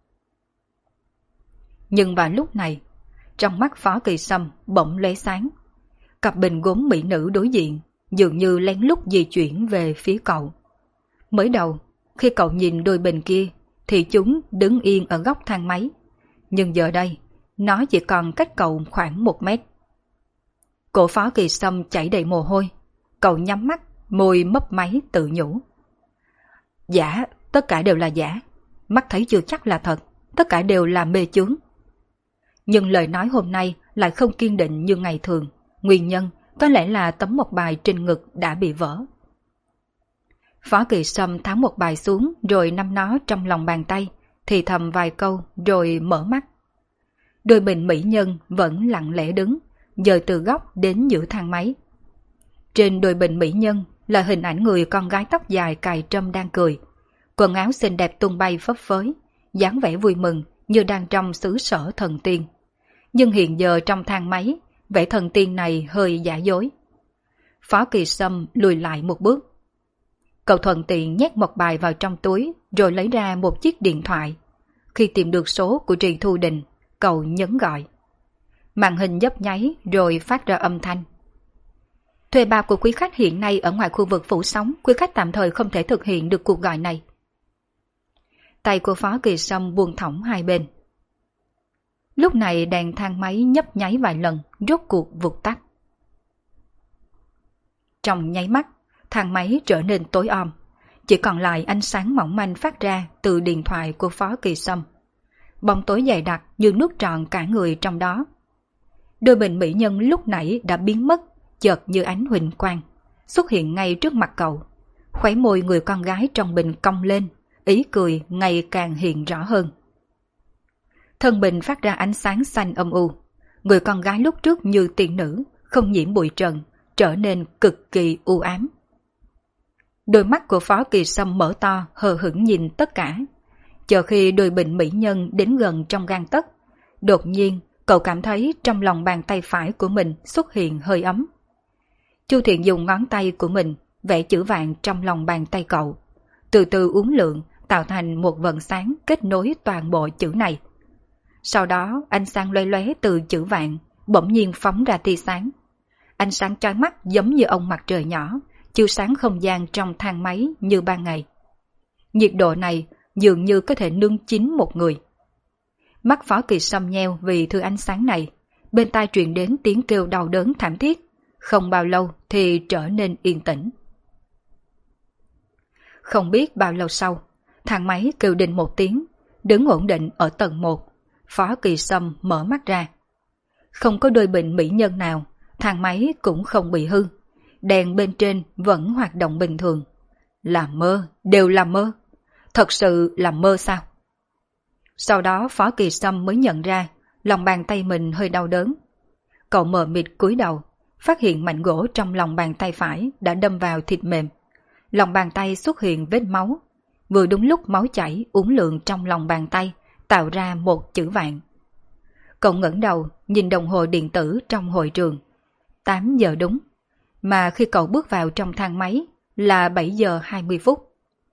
Nhưng vào lúc này, trong mắt Phó Kỳ Sâm bỗng lóe sáng. Cặp bình gốm mỹ nữ đối diện dường như lén lút di chuyển về phía cậu. Mới đầu, khi cậu nhìn đôi bình kia thì chúng đứng yên ở góc thang máy. Nhưng giờ đây, nó chỉ còn cách cậu khoảng 1 mét. Cổ Phó Kỳ Sâm chảy đầy mồ hôi. Cậu nhắm mắt, môi mấp máy tự nhủ. Giả, tất cả đều là giả. Mắt thấy chưa chắc là thật, tất cả đều là mê chướng. Nhưng lời nói hôm nay lại không kiên định như ngày thường. Nguyên nhân có lẽ là tấm mộc bài trên ngực đã bị vỡ. Phó Kỳ Sâm tháo một bài xuống rồi nắm nó trong lòng bàn tay, thì thầm vài câu rồi mở mắt. Đôi bình mỹ nhân vẫn lặng lẽ đứng, dời từ góc đến giữa thang máy. Trên đôi bình mỹ nhân là hình ảnh người con gái tóc dài cài trâm đang cười. Quần áo xinh đẹp tung bay phấp phới, dáng vẻ vui mừng như đang trong xứ sở thần tiên. Nhưng hiện giờ trong thang máy, vẻ thần tiên này hơi giả dối. Phó Kỳ Sâm lùi lại một bước. Cậu thuận tiện nhét một bài vào trong túi rồi lấy ra một chiếc điện thoại. Khi tìm được số của Trì Thu Đình, cậu nhấn gọi. Màn hình nhấp nháy rồi phát ra âm thanh. Thuê bao của quý khách hiện nay ở ngoài khu vực phủ sóng, quý khách tạm thời không thể thực hiện được cuộc gọi này. Tay của Phó Kỳ Sâm buông thõng hai bên. Lúc này đèn thang máy nhấp nháy vài lần, rốt cuộc vụt tắt. Trong nháy mắt, thang máy trở nên tối om, chỉ còn lại ánh sáng mỏng manh phát ra từ điện thoại của Phó Kỳ Sâm. Bóng tối dày đặc như nuốt trọn cả người trong đó. Đôi bình mỹ nhân lúc nãy đã biến mất, chợt như ánh huỳnh quang, xuất hiện ngay trước mặt cậu. Khóe môi người con gái trong bình cong lên, ý cười ngày càng hiện rõ hơn. Thân bình phát ra ánh sáng xanh âm u. Người con gái lúc trước như tiên nữ, không nhiễm bụi trần, trở nên cực kỳ u ám. Đôi mắt của Phó Kỳ Sâm mở to, hờ hững nhìn tất cả. Chờ khi đôi bình mỹ nhân đến gần trong gang tấc, đột nhiên cậu cảm thấy trong lòng bàn tay phải của mình xuất hiện hơi ấm. Chu Thiện dùng ngón tay của mình vẽ chữ vạn trong lòng bàn tay cậu. Từ từ uốn lượn tạo thành một vần sáng kết nối toàn bộ chữ này. Sau đó ánh sáng lóe lóe từ chữ vạn bỗng nhiên phóng ra tia sáng. Ánh sáng chói mắt giống như ông mặt trời nhỏ, chiếu sáng không gian trong thang máy như ban ngày. Nhiệt độ này dường như có thể nướng chín một người. Mắt Phó Kỳ Sâm nheo vì thứ ánh sáng này, bên tai truyền đến tiếng kêu đau đớn thảm thiết, không bao lâu thì trở nên yên tĩnh. Không biết bao lâu sau, thang máy kêu đinh một tiếng, đứng ổn định ở tầng 1. Phó Kỳ Sâm mở mắt ra. Không có đôi bình mỹ nhân nào, thang máy cũng không bị hư. Đèn bên trên vẫn hoạt động bình thường. Là mơ, đều là mơ. Thật sự là mơ sao? Sau đó Phó Kỳ Sâm mới nhận ra lòng bàn tay mình hơi đau đớn. Cậu mờ mịt cúi đầu, phát hiện mảnh gỗ trong lòng bàn tay phải đã đâm vào thịt mềm. Lòng bàn tay xuất hiện vết máu. Vừa đúng lúc máu chảy uốn lượn trong lòng bàn tay, tạo ra một chữ vạn. Cậu ngẩng đầu nhìn đồng hồ điện tử trong hội trường. 8 giờ đúng. Mà khi cậu bước vào trong thang máy là 7 giờ 20 phút.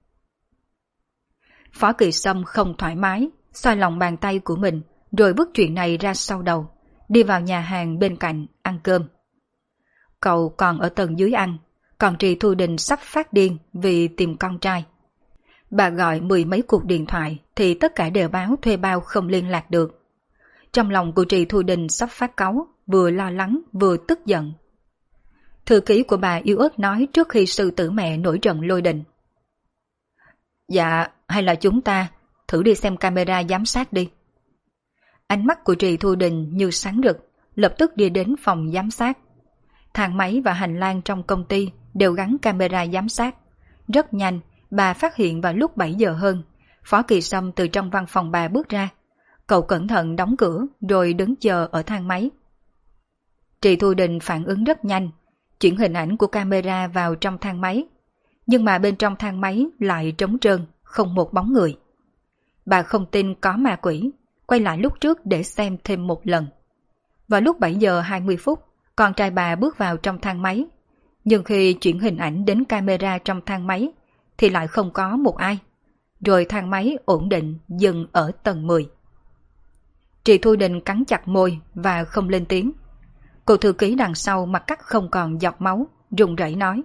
Phó Kỳ Sâm không thoải mái, xoay lòng bàn tay của mình, rồi bước chuyện này ra sau đầu, đi vào nhà hàng bên cạnh ăn cơm. Cậu còn ở tầng dưới ăn, còn Trì Thu Đình sắp phát điên vì tìm con trai. Bà gọi 10 mấy cuộc điện thoại thì tất cả đều báo thuê bao không liên lạc được. Trong lòng của Trì Thu Đình sắp phát cáu, vừa lo lắng vừa tức giận. Thư ký của bà yếu ớt nói trước khi sư tử mẹ nổi trận lôi đình. Dạ, hay là chúng ta thử đi xem camera giám sát đi. Ánh mắt của Trì Thu Đình như sáng rực, lập tức đi đến phòng giám sát. Thang máy và hành lang trong công ty đều gắn camera giám sát. Rất nhanh, bà phát hiện vào lúc 7 giờ hơn, Phó Kỳ Sâm từ trong văn phòng bà bước ra. Cậu cẩn thận đóng cửa rồi đứng chờ ở thang máy. Trì Thu Đình phản ứng rất nhanh, chuyển hình ảnh của camera vào trong thang máy. Nhưng mà bên trong thang máy lại trống trơn, không một bóng người. Bà không tin có ma quỷ, quay lại lúc trước để xem thêm một lần. Vào lúc 7 giờ 20 phút, con trai bà bước vào trong thang máy. Nhưng khi chuyển hình ảnh đến camera trong thang máy, thì lại không có một ai. Rồi thang máy ổn định dừng ở tầng 10. Trì Thu Đình cắn chặt môi và không lên tiếng. Cô thư ký đằng sau mặt cắt không còn giọt máu, run rẩy nói.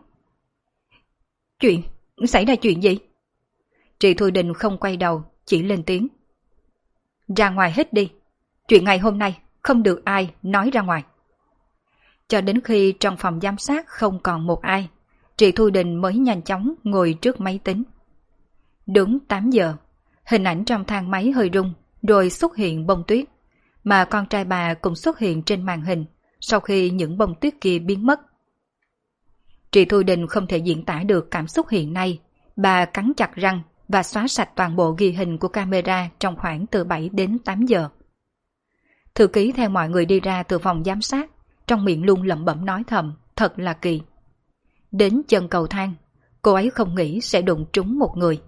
Xảy ra chuyện gì? Trì Thu Đình không quay đầu, chỉ lên tiếng. Ra ngoài hết đi, chuyện ngày hôm nay không được ai nói ra ngoài. Cho đến khi trong phòng giám sát không còn một ai, Trì Thu Đình mới nhanh chóng ngồi trước máy tính. Đúng 8 giờ, hình ảnh trong thang máy hơi rung, rồi xuất hiện bông tuyết, mà con trai bà cũng xuất hiện trên màn hình sau khi những bông tuyết kia biến mất. Trì Thu Đình không thể diễn tả được cảm xúc hiện nay, bà cắn chặt răng và xóa sạch toàn bộ ghi hình của camera trong khoảng từ 7 đến 8 giờ. Thư ký theo mọi người đi ra từ phòng giám sát, trong miệng luôn lẩm bẩm nói thầm, thật là kỳ. Đến chân cầu thang, cô ấy không nghĩ sẽ đụng trúng một người.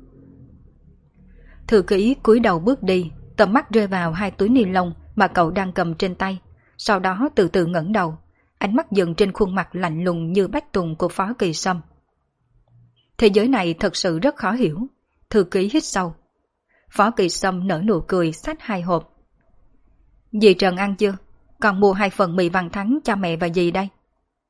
Thư ký cúi đầu bước đi, tầm mắt rơi vào 2 túi ni lông mà cậu đang cầm trên tay, sau đó từ từ ngẩng đầu, ánh mắt dừng trên khuôn mặt lạnh lùng như bách tùng của Phó Kỳ Sâm. Thế giới này thật sự rất khó hiểu. Thư ký hít sâu. Phó Kỳ Sâm nở nụ cười xách 2 hộp. Dì Trần ăn chưa? Còn mua 2 phần mì vàng thắng cho mẹ và dì đây.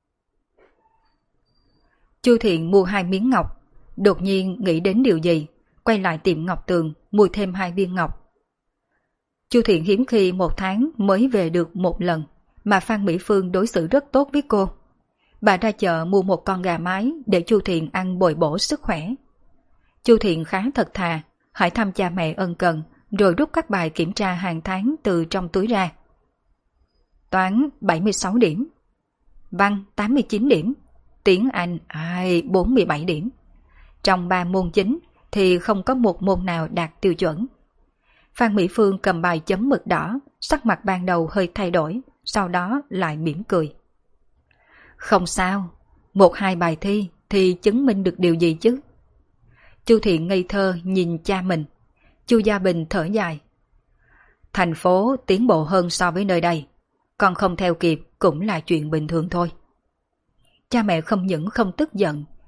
Chu Thiện mua 2 miếng ngọc, đột nhiên nghĩ đến điều gì, quay lại tiệm ngọc tường mua thêm 2 viên ngọc. Chu Thiện hiếm khi 1 tháng mới về được 1 lần, mà Phan Mỹ Phương đối xử rất tốt với cô. Bà ra chợ mua 1 con gà mái để Chu Thiện ăn bồi bổ sức khỏe. Chu Thiện khá thật thà, hỏi thăm cha mẹ ân cần, rồi rút các bài kiểm tra hàng tháng từ trong túi ra. Toán 76 điểm, văn 89 điểm, tiếng Anh 47 điểm. Trong 3 môn chính thì không có một môn nào đạt tiêu chuẩn. Phan Mỹ Phương cầm bài chấm mực đỏ, sắc mặt ban đầu hơi thay đổi, sau đó lại mỉm cười. Không sao, 1-2 bài thi thì chứng minh được điều gì chứ? Chu Thiện ngây thơ nhìn cha mình. Chu Gia Bình thở dài. Thành phố tiến bộ hơn so với nơi đây, còn không theo kịp cũng là chuyện bình thường thôi. Cha mẹ không những không tức giận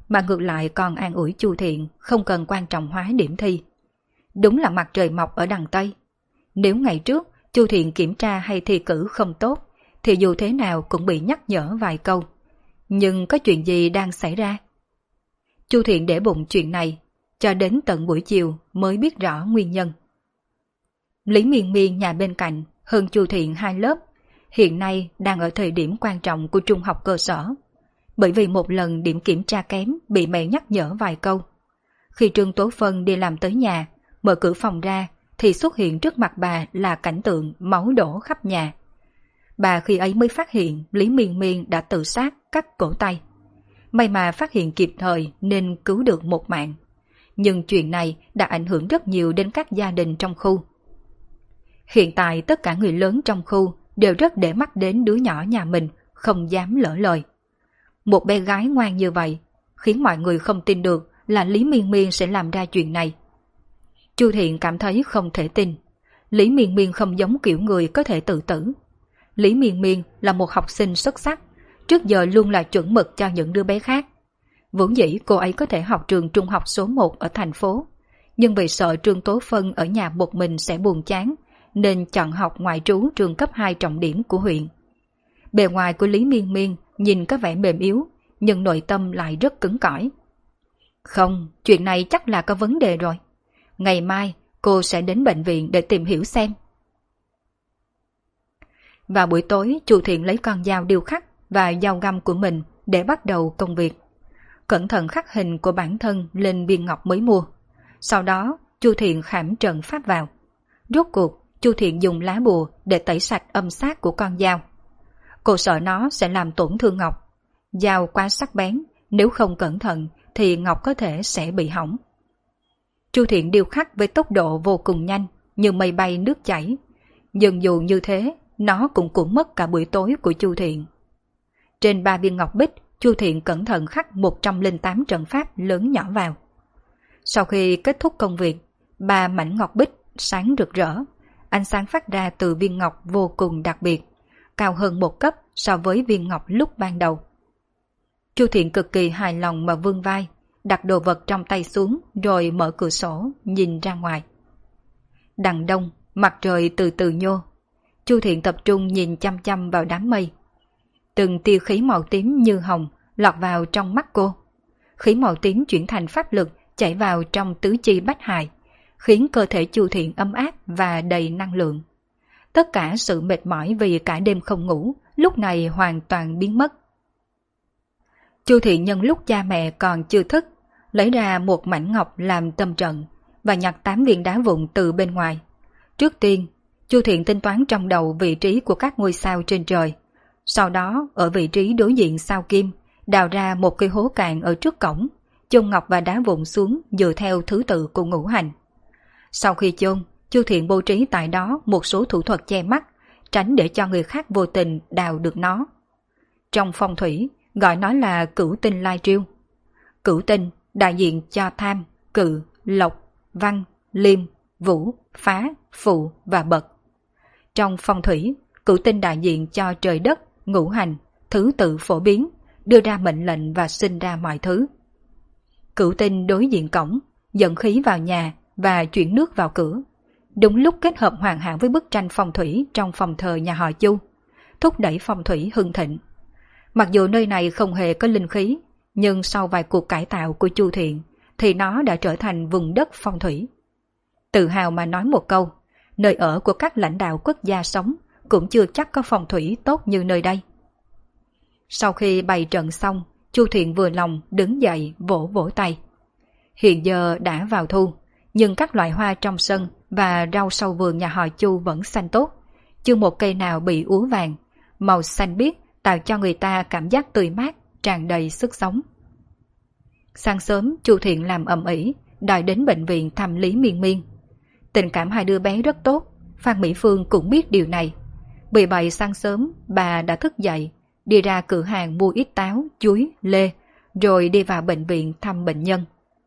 mà ngược lại còn an ủi Chu Thiện không cần quan trọng hóa điểm thi. Đúng là mặt trời mọc ở đằng Tây. Nếu ngày trước Chu Thiện kiểm tra hay thi cử không tốt, thì dù thế nào cũng bị nhắc nhở vài câu. Nhưng có chuyện gì đang xảy ra? Chu Thiện để bụng chuyện này, cho đến tận buổi chiều mới biết rõ nguyên nhân. Lý Miên Miên nhà bên cạnh hơn Chu Thiện 2 lớp, hiện nay đang ở thời điểm quan trọng của trung học cơ sở. Bởi vì một lần điểm kiểm tra kém bị mẹ nhắc nhở vài câu. Khi Trương Tố Phân đi làm tới nhà, mở cửa phòng ra thì xuất hiện trước mặt bà là cảnh tượng máu đổ khắp nhà. Bà khi ấy mới phát hiện Lý Miên Miên đã tự sát cắt cổ tay. May mà phát hiện kịp thời nên cứu được một mạng. Nhưng chuyện này đã ảnh hưởng rất nhiều đến các gia đình trong khu. Hiện tại tất cả người lớn trong khu đều rất để mắt đến đứa nhỏ nhà mình, không dám lỡ lời. Một bé gái ngoan như vậy, khiến mọi người không tin được là Lý Miên Miên sẽ làm ra chuyện này. Chu Thiện cảm thấy không thể tin. Lý Miên Miên không giống kiểu người có thể tự tử. Lý Miên Miên là một học sinh xuất sắc, trước giờ luôn là chuẩn mực cho những đứa bé khác. Vốn dĩ cô ấy có thể học trường trung học số 1 ở thành phố, nhưng vì sợ Trương Tố Phân ở nhà một mình sẽ buồn chán, nên chọn học ngoại trú trường cấp 2 trọng điểm của huyện. Bề ngoài của Lý Miên Miên nhìn có vẻ mềm yếu, nhưng nội tâm lại rất cứng cỏi. Không, chuyện này chắc là có vấn đề rồi. Ngày mai cô sẽ đến bệnh viện để tìm hiểu xem. Vào buổi tối, Chu Thiện lấy con dao điêu khắc và dao găm của mình để bắt đầu công việc. Cẩn thận khắc hình của bản thân lên viên ngọc mới mua. Sau đó, Chu Thiện khảm trận pháp vào. Rốt cuộc, Chu Thiện dùng lá bùa để tẩy sạch âm sát của con dao. Cô sợ nó sẽ làm tổn thương ngọc. Dao quá sắc bén, nếu không cẩn thận thì ngọc có thể sẽ bị hỏng. Chu Thiện điêu khắc với tốc độ vô cùng nhanh, như mây bay nước chảy. Nhưng dù như thế, nó cũng mất cả buổi tối của Chu Thiện. Trên 3 viên ngọc bích, Chu Thiện cẩn thận khắc 108 trận pháp lớn nhỏ vào. Sau khi kết thúc công việc, 3 mảnh ngọc bích sáng rực rỡ, ánh sáng phát ra từ viên ngọc vô cùng đặc biệt, cao hơn 1 cấp so với viên ngọc lúc ban đầu. Chu Thiện cực kỳ hài lòng mà vươn vai, đặt đồ vật trong tay xuống rồi mở cửa sổ nhìn ra ngoài. Đằng đông, mặt trời từ từ nhô. Chu Thiện tập trung nhìn chăm chăm vào đám mây. Từng tia khí màu tím như hồng lọt vào trong mắt cô. Khí màu tím chuyển thành pháp lực chảy vào trong tứ chi bách hài, khiến cơ thể Chu Thiện ấm áp và đầy năng lượng. Tất cả sự mệt mỏi vì cả đêm không ngủ lúc này hoàn toàn biến mất. Chu Thiện nhân lúc cha mẹ còn chưa thức, lấy ra một mảnh ngọc làm tâm trận và nhặt 8 viên đá vụn từ bên ngoài. Trước tiên, Chu Thiện tính toán trong đầu vị trí của các ngôi sao trên trời. Sau đó, ở vị trí đối diện sao Kim, đào ra một cái hố cạn ở trước cổng, chôn ngọc và đá vụn xuống dựa theo thứ tự của ngũ hành. Sau khi chôn, Chu Thiện bố trí tại đó một số thủ thuật che mắt, tránh để cho người khác vô tình đào được nó. Trong phong thủy, gọi nó là cửu tinh lai triêu. Cửu tinh đại diện cho tham, cự, lộc, văn, liêm, vũ, phá, phụ và bậc. Trong phong thủy, cửu tinh đại diện cho trời đất, ngũ hành, thứ tự phổ biến, đưa ra mệnh lệnh và sinh ra mọi thứ. Cửu tinh đối diện cổng, dẫn khí vào nhà và chuyển nước vào cửa. Đúng lúc kết hợp hoàn hảo với bức tranh phong thủy trong phòng thờ nhà họ Chu, thúc đẩy phong thủy hưng thịnh. Mặc dù nơi này không hề có linh khí, nhưng sau vài cuộc cải tạo của Chu Thiện thì nó đã trở thành vùng đất phong thủy. Tự hào mà nói một câu, nơi ở của các lãnh đạo quốc gia sống cũng chưa chắc có phong thủy tốt như nơi đây. Sau khi bày trận xong, Chu Thiện vừa lòng đứng dậy vỗ vỗ tay. Hiện giờ đã vào thu, nhưng các loại hoa trong sân và rau sau vườn nhà họ Chu vẫn xanh tốt, chưa một cây nào bị úa vàng, màu xanh biếc tạo cho người ta cảm giác tươi mát, tràn đầy sức sống. Sáng sớm, Chu Thiện làm ầm ĩ, đòi đến bệnh viện thăm Lý Miên Miên. Tình cảm hai đứa bé rất tốt, Phan Mỹ Phương cũng biết điều này. Vì vậy sáng sớm, bà đã thức dậy, đi ra cửa hàng mua ít táo, chuối, lê, rồi đi vào bệnh viện thăm bệnh nhân.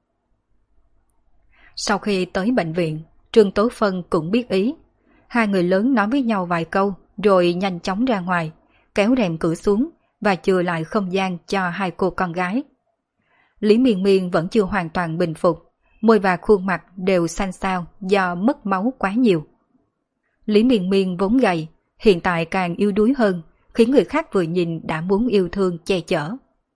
Sau khi tới bệnh viện, Trương Tố Phân cũng biết ý. Hai người lớn nói với nhau vài câu, rồi nhanh chóng ra ngoài, kéo rèm cửa xuống và chừa lại không gian cho hai cô con gái. Lý Miên Miên vẫn chưa hoàn toàn bình phục, môi và khuôn mặt đều xanh xao do mất máu quá nhiều. Lý Miên Miên vốn gầy, hiện tại càng yếu đuối hơn, khiến người khác vừa nhìn đã muốn yêu thương che chở.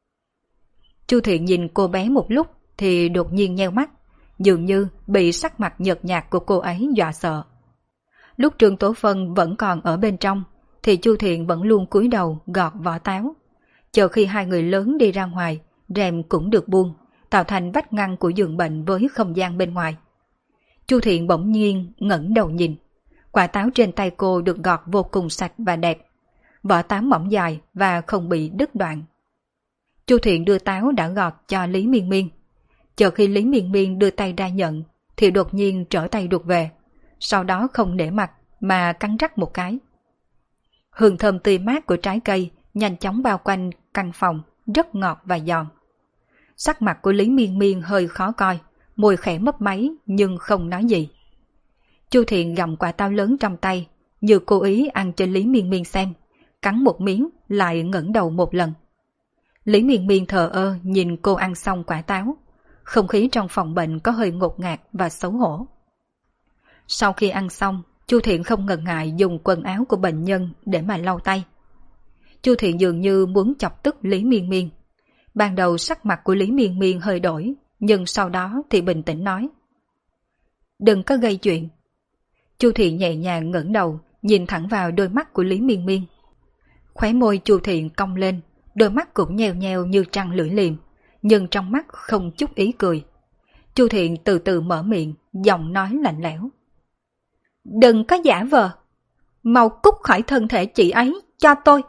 Chu Thiện nhìn cô bé một lúc thì đột nhiên nheo mắt, dường như bị sắc mặt nhợt nhạt của cô ấy dọa sợ. Lúc Trương Tố Phân vẫn còn ở bên trong, thì Chu Thiện vẫn luôn cúi đầu gọt vỏ táo. Chờ khi hai người lớn đi ra ngoài, rèm cũng được buông, tạo thành vách ngăn của giường bệnh với không gian bên ngoài. Chu Thiện bỗng nhiên ngẩng đầu nhìn, quả táo trên tay cô được gọt vô cùng sạch và đẹp, vỏ táo mỏng dài và không bị đứt đoạn. Chu Thiện đưa táo đã gọt cho Lý Miên Miên. Chờ khi Lý Miên Miên đưa tay ra nhận, thì đột nhiên trở tay đụt về, sau đó không nể mặt mà cắn rắc một cái. Hương thơm tươi mát của trái cây nhanh chóng bao quanh căn phòng, rất ngọt và giòn. Sắc mặt của Lý Miên Miên hơi khó coi, môi khẽ mấp máy nhưng không nói gì. Chu Thiện gặm quả táo lớn trong tay, như cố ý ăn cho Lý Miên Miên xem, cắn một miếng lại ngẩng đầu một lần. Lý Miên Miên thờ ơ nhìn cô ăn xong quả táo, không khí trong phòng bệnh có hơi ngột ngạt và xấu hổ. Sau khi ăn xong, Chu Thiện không ngần ngại dùng quần áo của bệnh nhân để mà lau tay. Chu Thiện dường như muốn chọc tức Lý Miên Miên. Ban đầu sắc mặt của Lý Miên Miên hơi đổi, nhưng sau đó thì bình tĩnh nói: "Đừng có gây chuyện." Chu Thiện nhẹ nhàng ngẩng đầu, nhìn thẳng vào đôi mắt của Lý Miên Miên. Khóe môi Chu Thiện cong lên, đôi mắt cũng nheo nheo như trăng lưỡi liềm, nhưng trong mắt không chút ý cười. Chu Thiện từ từ mở miệng, giọng nói lạnh lẽo: "Đừng có giả vờ, mau cút khỏi thân thể chị ấy cho tôi."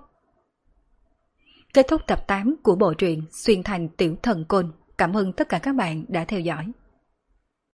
Kết thúc tập 8 của bộ truyện Xuyên Thành Tiểu Thần Côn. Cảm ơn tất cả các bạn đã theo dõi.